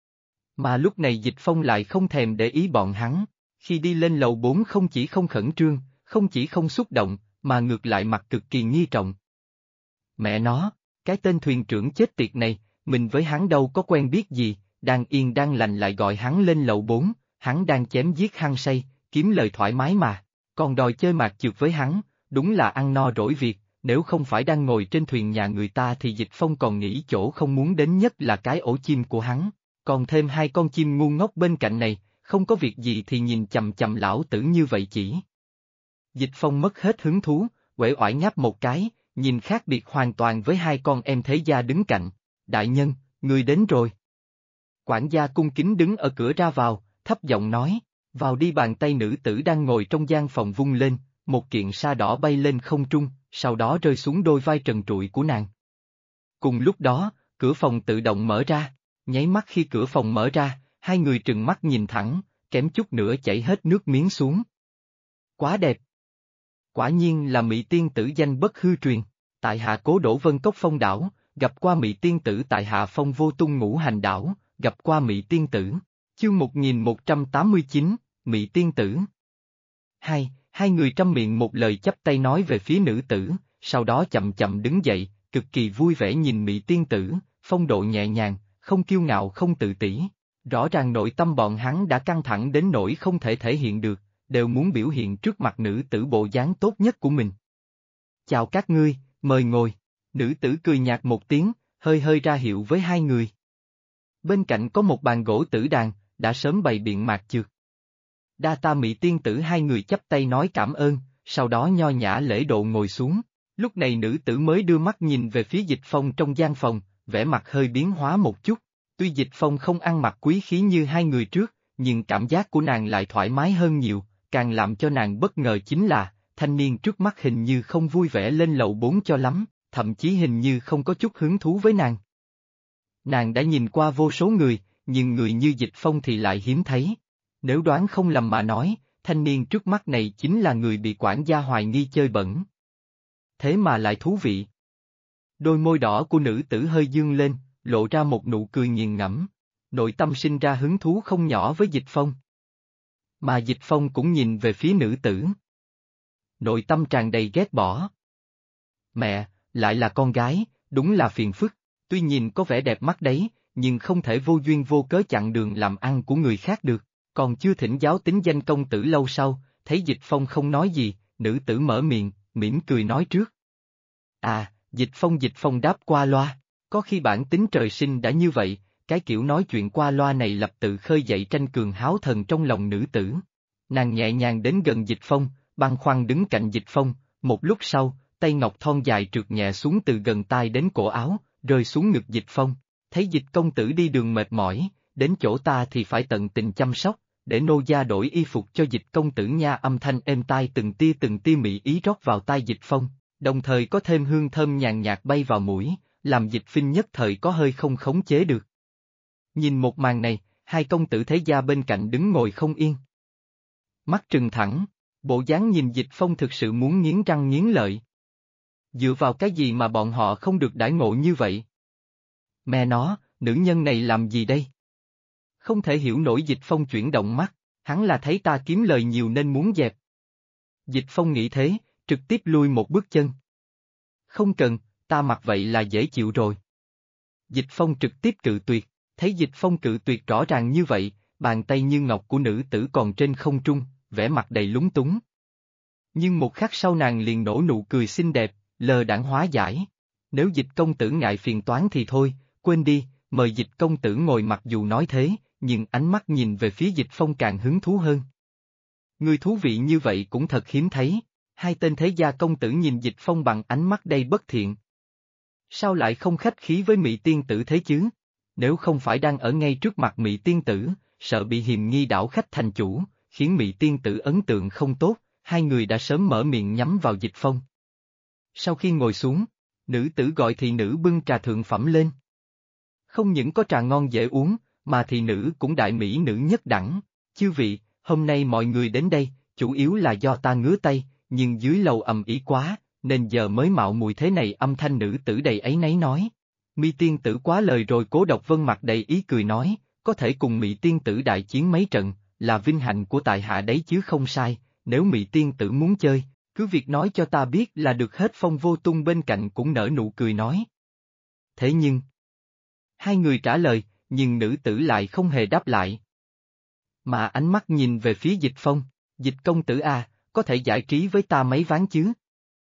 Mà lúc này Dịch Phong lại không thèm để ý bọn hắn, khi đi lên lầu 4 không chỉ không khẩn trương, không chỉ không xúc động, mà ngược lại mặt cực kỳ nghi trọng. Mẹ nó, cái tên thuyền trưởng chết tiệt này, mình với hắn đâu có quen biết gì, đang yên đang lành lại gọi hắn lên lầu 4, hắn đang chém giết hăng say, kiếm lời thoải mái mà, còn đòi chơi mạc chược với hắn, đúng là ăn no rỗi việc, nếu không phải đang ngồi trên thuyền nhà người ta thì Dịch Phong còn nghĩ chỗ không muốn đến nhất là cái ổ chim của hắn, còn thêm hai con chim ngu ngốc bên cạnh này, không có việc gì thì nhìn chằm chằm lão tử như vậy chỉ. Dịch Phong mất hết hứng thú, uể oải ngáp một cái, nhìn khác biệt hoàn toàn với hai con em thế gia đứng cạnh. Đại nhân, người đến rồi. Quản gia cung kính đứng ở cửa ra vào, thấp giọng nói, vào đi. Bàn tay nữ tử đang ngồi trong gian phòng vung lên, một kiện sa đỏ bay lên không trung, sau đó rơi xuống đôi vai trần trụi của nàng. Cùng lúc đó, cửa phòng tự động mở ra, nháy mắt khi cửa phòng mở ra, hai người trừng mắt nhìn thẳng, kém chút nữa chảy hết nước miếng xuống. Quá đẹp. Quả nhiên là Mị Tiên Tử danh bất hư truyền, tại hạ Cố Đổ Vân Cốc Phong đảo, gặp qua Mị Tiên Tử tại hạ Phong Vô Tung Ngũ Hành đảo, gặp qua Mị Tiên Tử. Chương 1189, Mị Tiên Tử. Hai người trăm miệng một lời chắp tay nói về phía nữ tử, sau đó chậm chậm đứng dậy, cực kỳ vui vẻ nhìn Mị Tiên Tử, phong độ nhẹ nhàng, không kiêu ngạo không tự tỷ. Rõ ràng nội tâm bọn hắn đã căng thẳng đến nỗi không thể thể hiện được, đều muốn biểu hiện trước mặt nữ tử bộ dáng tốt nhất của mình. Chào các ngươi, mời ngồi. Nữ tử cười nhạt một tiếng, hơi hơi ra hiệu với hai người. Bên cạnh có một bàn gỗ tử đàn, đã sớm bày biện mạc chược. Đa ta Mị Tiên Tử. Hai người chắp tay nói cảm ơn, sau đó nho nhã lễ độ ngồi xuống. Lúc này nữ tử mới đưa mắt nhìn về phía Dịch Phong trong gian phòng, vẻ mặt hơi biến hóa một chút. Tuy Dịch Phong không ăn mặc quý khí như hai người trước, nhưng cảm giác của nàng lại thoải mái hơn nhiều, càng làm cho nàng bất ngờ chính là, thanh niên trước mắt hình như không vui vẻ lên lầu 4 cho lắm, thậm chí hình như không có chút hứng thú với nàng. Nàng đã nhìn qua vô số người, nhưng người như Dịch Phong thì lại hiếm thấy. Nếu đoán không lầm mà nói, thanh niên trước mắt này chính là người bị quản gia hoài nghi chơi bẩn. Thế mà lại thú vị. Đôi môi đỏ của nữ tử hơi dương lên, lộ ra một nụ cười nghiền ngẫm. Nội tâm sinh ra hứng thú không nhỏ với Dịch Phong. Mà Dịch Phong cũng nhìn về phía nữ tử. Nội tâm tràn đầy ghét bỏ. Mẹ, lại là con gái, đúng là phiền phức, tuy nhìn có vẻ đẹp mắt đấy, nhưng không thể vô duyên vô cớ chặn đường làm ăn của người khác được. Còn chưa thỉnh giáo tính danh công tử lâu sau, thấy Dịch Phong không nói gì, nữ tử mở miệng, mỉm cười nói trước. À, Dịch Phong đáp qua loa, có khi bản tính trời sinh đã như vậy, cái kiểu nói chuyện qua loa này lập tự khơi dậy tranh cường háo thần trong lòng nữ tử. Nàng nhẹ nhàng đến gần Dịch Phong, băn khoăn đứng cạnh Dịch Phong, một lúc sau, tay ngọc thon dài trượt nhẹ xuống từ gần tai đến cổ áo, rơi xuống ngực Dịch Phong. Thấy Dịch công tử đi đường mệt mỏi, đến chỗ ta thì phải tận tình chăm sóc, để nô gia đổi y phục cho Dịch công tử nha. Âm thanh êm tai từng tia mị ý rót vào tai Dịch Phong, đồng thời có thêm hương thơm nhàn nhạt bay vào mũi, làm Dịch Phinh nhất thời có hơi không khống chế được. Nhìn một màn này, hai công tử thế gia bên cạnh đứng ngồi không yên. Mắt trừng thẳng, bộ dáng nhìn Dịch Phong thực sự muốn nghiến răng nghiến lợi. Dựa vào cái gì mà bọn họ không được đãi ngộ như vậy? Mẹ nó, nữ nhân này làm gì đây? Không thể hiểu nổi. Dịch Phong chuyển động mắt, hắn là thấy ta kiếm lời nhiều nên muốn dẹp. Dịch Phong nghĩ thế, trực tiếp lui một bước chân. Không cần, ta mặc vậy là dễ chịu rồi. Dịch Phong trực tiếp cự tuyệt, thấy Dịch Phong cự tuyệt rõ ràng như vậy, bàn tay như ngọc của nữ tử còn trên không trung, vẻ mặt đầy lúng túng. Nhưng một khắc sau nàng liền nổ nụ cười xinh đẹp, lơ đãng hóa giải. Nếu Dịch công tử ngại phiền toán thì thôi, quên đi, mời Dịch công tử ngồi. Mặc dù nói thế, nhưng ánh mắt nhìn về phía Dịch Phong càng hứng thú hơn. Người thú vị như vậy cũng thật hiếm thấy. Hai tên thế gia công tử nhìn Dịch Phong bằng ánh mắt đầy bất thiện. Sao lại không khách khí với Mị tiên tử thế chứ? Nếu không phải đang ở ngay trước mặt Mị tiên tử, sợ bị hiềm nghi đảo khách thành chủ, khiến Mị tiên tử ấn tượng không tốt, hai người đã sớm mở miệng nhắm vào Dịch Phong. Sau khi ngồi xuống, nữ tử gọi thị nữ bưng trà thượng phẩm lên. Không những có trà ngon dễ uống, mà thị nữ cũng đại mỹ nữ nhất đẳng. Chư vị, hôm nay mọi người đến đây, chủ yếu là do ta ngứa tay, nhưng dưới lầu ầm ĩ quá, nên giờ mới mạo muội thế này. Âm thanh nữ tử đầy áy náy nói. Mị tiên tử quá lời rồi. Cố Độc Vân mặt đầy ý cười nói, có thể cùng Mị tiên tử đại chiến mấy trận, là vinh hạnh của tại hạ đấy chứ không sai, nếu Mị tiên tử muốn chơi, cứ việc nói cho ta biết là được hết. Phong Vô Tung bên cạnh cũng nở nụ cười nói. Thế nhưng, hai người trả lời, nhưng nữ tử lại không hề đáp lại. Mà ánh mắt nhìn về phía Dịch Phong, Dịch công tử à, có thể giải trí với ta mấy ván chứ?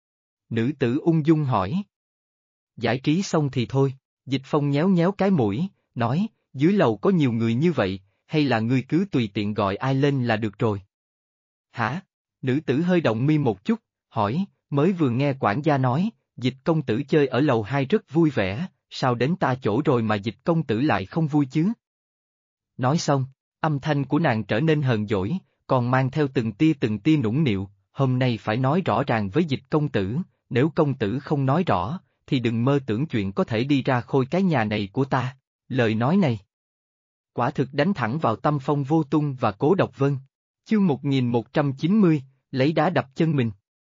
Nữ tử ung dung hỏi. Giải trí xong thì thôi, Dịch Phong nhéo nhéo cái mũi, nói, dưới lầu có nhiều người như vậy, hay là ngươi cứ tùy tiện gọi ai lên là được rồi. Hả? Nữ tử hơi động mi một chút, hỏi, mới vừa nghe quản gia nói, Dịch công tử chơi ở lầu 2 rất vui vẻ, sao đến ta chỗ rồi mà Dịch công tử lại không vui chứ? Nói xong, âm thanh của nàng trở nên hờn dỗi, còn mang theo từng tia nũng nịu, hôm nay phải nói rõ ràng với Dịch công tử, nếu công tử không nói rõ, thì đừng mơ tưởng chuyện có thể đi ra khôi cái nhà này của ta. Lời nói này quả thực đánh thẳng vào tâm Phong Vô Tung và Cố Độc Vân. Chương 1190, lấy đá đập chân mình.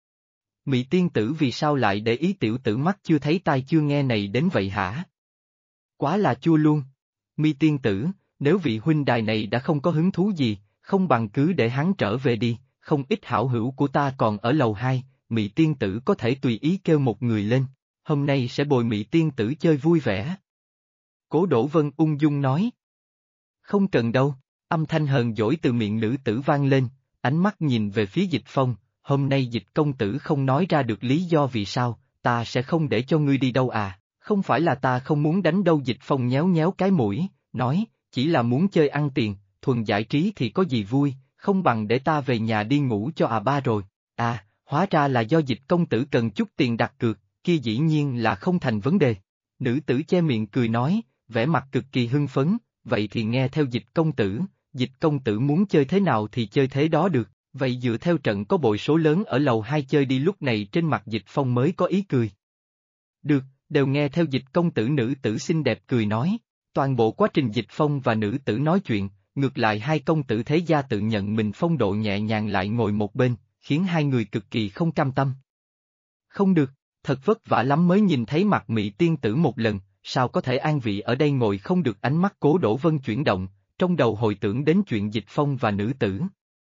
Mị tiên tử vì sao lại để ý tiểu tử mắt chưa thấy tai chưa nghe này đến vậy hả? Quá là chua luôn. Mị tiên tử, nếu vị huynh đài này đã không có hứng thú gì, không bằng cứ để hắn trở về đi, không ít hảo hữu của ta còn ở lầu 2, Mị tiên tử có thể tùy ý kêu một người lên, hôm nay sẽ bồi Mị tiên tử chơi vui vẻ. Cố Đỗ Vân ung dung nói. Không cần đâu, âm thanh hờn dỗi từ miệng nữ tử vang lên, ánh mắt nhìn về phía Dịch Phong, hôm nay Dịch công tử không nói ra được lý do vì sao, ta sẽ không để cho ngươi đi đâu à, không phải là ta không muốn đánh đâu. Dịch Phong nhéo nhéo cái mũi, nói, chỉ là muốn chơi ăn tiền, thuần giải trí thì có gì vui, không bằng để ta về nhà đi ngủ cho ba rồi. À, hóa ra là do Dịch công tử cần chút tiền đặt cược, kia dĩ nhiên là không thành vấn đề. Nữ tử che miệng cười nói, vẻ mặt cực kỳ hưng phấn, vậy thì nghe theo Dịch công tử muốn chơi thế nào thì chơi thế đó được, vậy dựa theo trận có bội số lớn ở lầu 2 chơi đi. Lúc này trên mặt Dịch Phong mới có ý cười. Được, đều nghe theo Dịch công tử. Nữ tử xinh đẹp cười nói, toàn bộ quá trình Dịch Phong và nữ tử nói chuyện, ngược lại hai công tử thế gia tự nhận mình phong độ nhẹ nhàng lại ngồi một bên, khiến hai người cực kỳ không cam tâm. Không được, thật vất vả lắm mới nhìn thấy mặt Mị tiên tử một lần, sao có thể an vị ở đây ngồi không được. Ánh mắt Cố Đỗ Vân chuyển động, trong đầu hồi tưởng đến chuyện Dịch Phong và nữ tử.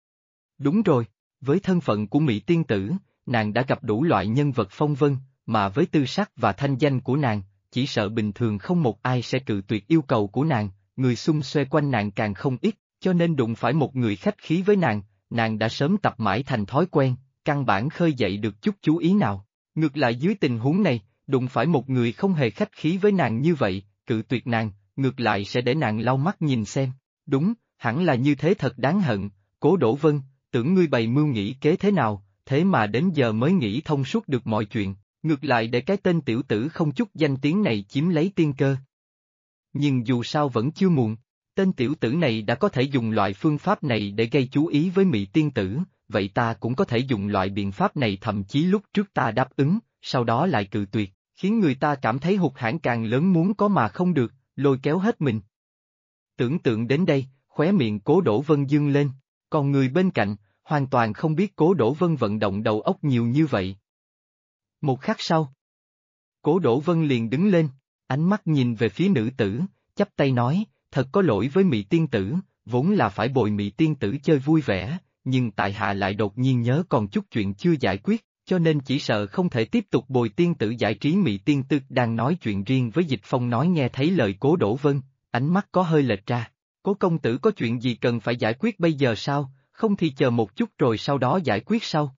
Đúng rồi, với thân phận của Mị tiên tử, nàng đã gặp đủ loại nhân vật phong vân, mà với tư sắc và thanh danh của nàng, chỉ sợ bình thường không một ai sẽ cự tuyệt yêu cầu của nàng, người xung xoe quanh nàng càng không ít, cho nên đụng phải một người khách khí với nàng đã sớm tập mãi thành thói quen, căn bản khơi dậy được chút chú ý nào. Ngược lại dưới tình huống này, đụng phải một người không hề khách khí với nàng như vậy, cự tuyệt nàng, ngược lại sẽ để nàng lau mắt nhìn xem. Đúng, hẳn là như thế thật đáng hận. Cố Đỗ Vân, tưởng ngươi bày mưu nghĩ kế thế nào, thế mà đến giờ mới nghĩ thông suốt được mọi chuyện, ngược lại để cái tên tiểu tử không chút danh tiếng này chiếm lấy tiên cơ. Nhưng dù sao vẫn chưa muộn, tên tiểu tử này đã có thể dùng loại phương pháp này để gây chú ý với Mị tiên tử, vậy ta cũng có thể dùng loại biện pháp này. Thậm chí lúc trước ta đáp ứng, sau đó lại cự tuyệt, khiến người ta cảm thấy hụt hẫng càng lớn muốn có mà không được, lôi kéo hết mình. Tưởng tượng đến đây, khóe miệng Cố Đỗ Vân dương lên, còn người bên cạnh, hoàn toàn không biết Cố Đỗ Vân vận động đầu óc nhiều như vậy. Một khắc sau, Cố Đỗ Vân liền đứng lên, ánh mắt nhìn về phía nữ tử, chắp tay nói, thật có lỗi với Mị tiên tử, vốn là phải bồi Mị tiên tử chơi vui vẻ, nhưng tại hạ lại đột nhiên nhớ còn chút chuyện chưa giải quyết, cho nên chỉ sợ không thể tiếp tục bồi tiên tử giải trí. Mị tiên tử đang nói chuyện riêng với Dịch Phong nói nghe thấy lời Cố Đỗ Vân, ánh mắt có hơi lệch ra, Cố công tử có chuyện gì cần phải giải quyết bây giờ sao, không thì chờ một chút rồi sau đó giải quyết sau.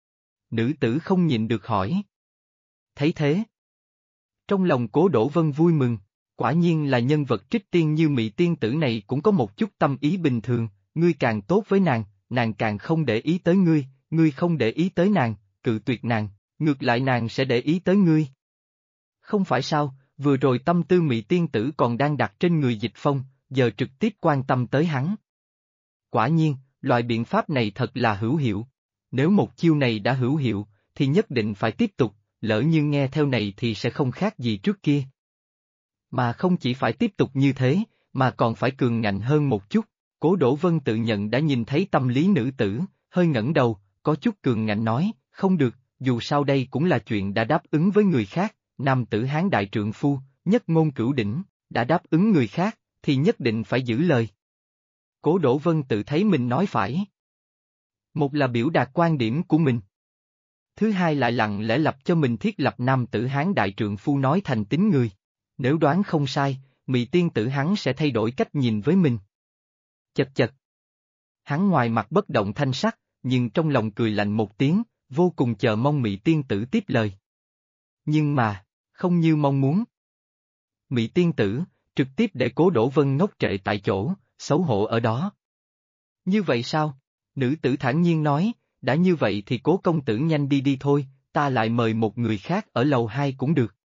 Nữ tử không nhịn được hỏi. Thấy thế, trong lòng Cố Đỗ Vân vui mừng, quả nhiên là nhân vật trích tiên như Mị tiên tử này cũng có một chút tâm ý bình thường, ngươi càng tốt với nàng, nàng càng không để ý tới ngươi, ngươi không để ý tới nàng, cự tuyệt nàng, ngược lại nàng sẽ để ý tới ngươi. Không phải sao, vừa rồi tâm tư Mị tiên tử còn đang đặt trên người Dịch Phong, giờ trực tiếp quan tâm tới hắn. Quả nhiên, loại biện pháp này thật là hữu hiệu. Nếu một chiêu này đã hữu hiệu, thì nhất định phải tiếp tục, lỡ như nghe theo này thì sẽ không khác gì trước kia. Mà không chỉ phải tiếp tục như thế, mà còn phải cường ngạnh hơn một chút. Cố Đỗ Vân tự nhận đã nhìn thấy tâm lý nữ tử, hơi ngẩng đầu, có chút cường ngạnh nói, không được, dù sao đây cũng là chuyện đã đáp ứng với người khác, nam tử Hán đại trượng phu, nhất ngôn cửu đỉnh, đã đáp ứng người khác, thì nhất định phải giữ lời. Cố Đỗ Vân tự thấy mình nói phải. Một là biểu đạt quan điểm của mình. Thứ hai lại lặng lẽ lập cho mình thiết lập nam tử Hán đại trượng phu nói thành tính người. Nếu đoán không sai, Mị tiên tử hắn sẽ thay đổi cách nhìn với mình. Chật chật. Hắn ngoài mặt bất động thanh sắc, nhưng trong lòng cười lạnh một tiếng, vô cùng chờ mong Mị tiên tử tiếp lời. Nhưng mà, không như mong muốn. Mị tiên tử, trực tiếp để Cố Đỗ Vân ngốc trệ tại chỗ, xấu hổ ở đó. Như vậy sao? Nữ tử thản nhiên nói, đã như vậy thì Cố công tử nhanh đi đi thôi, ta lại mời một người khác ở lầu 2 cũng được.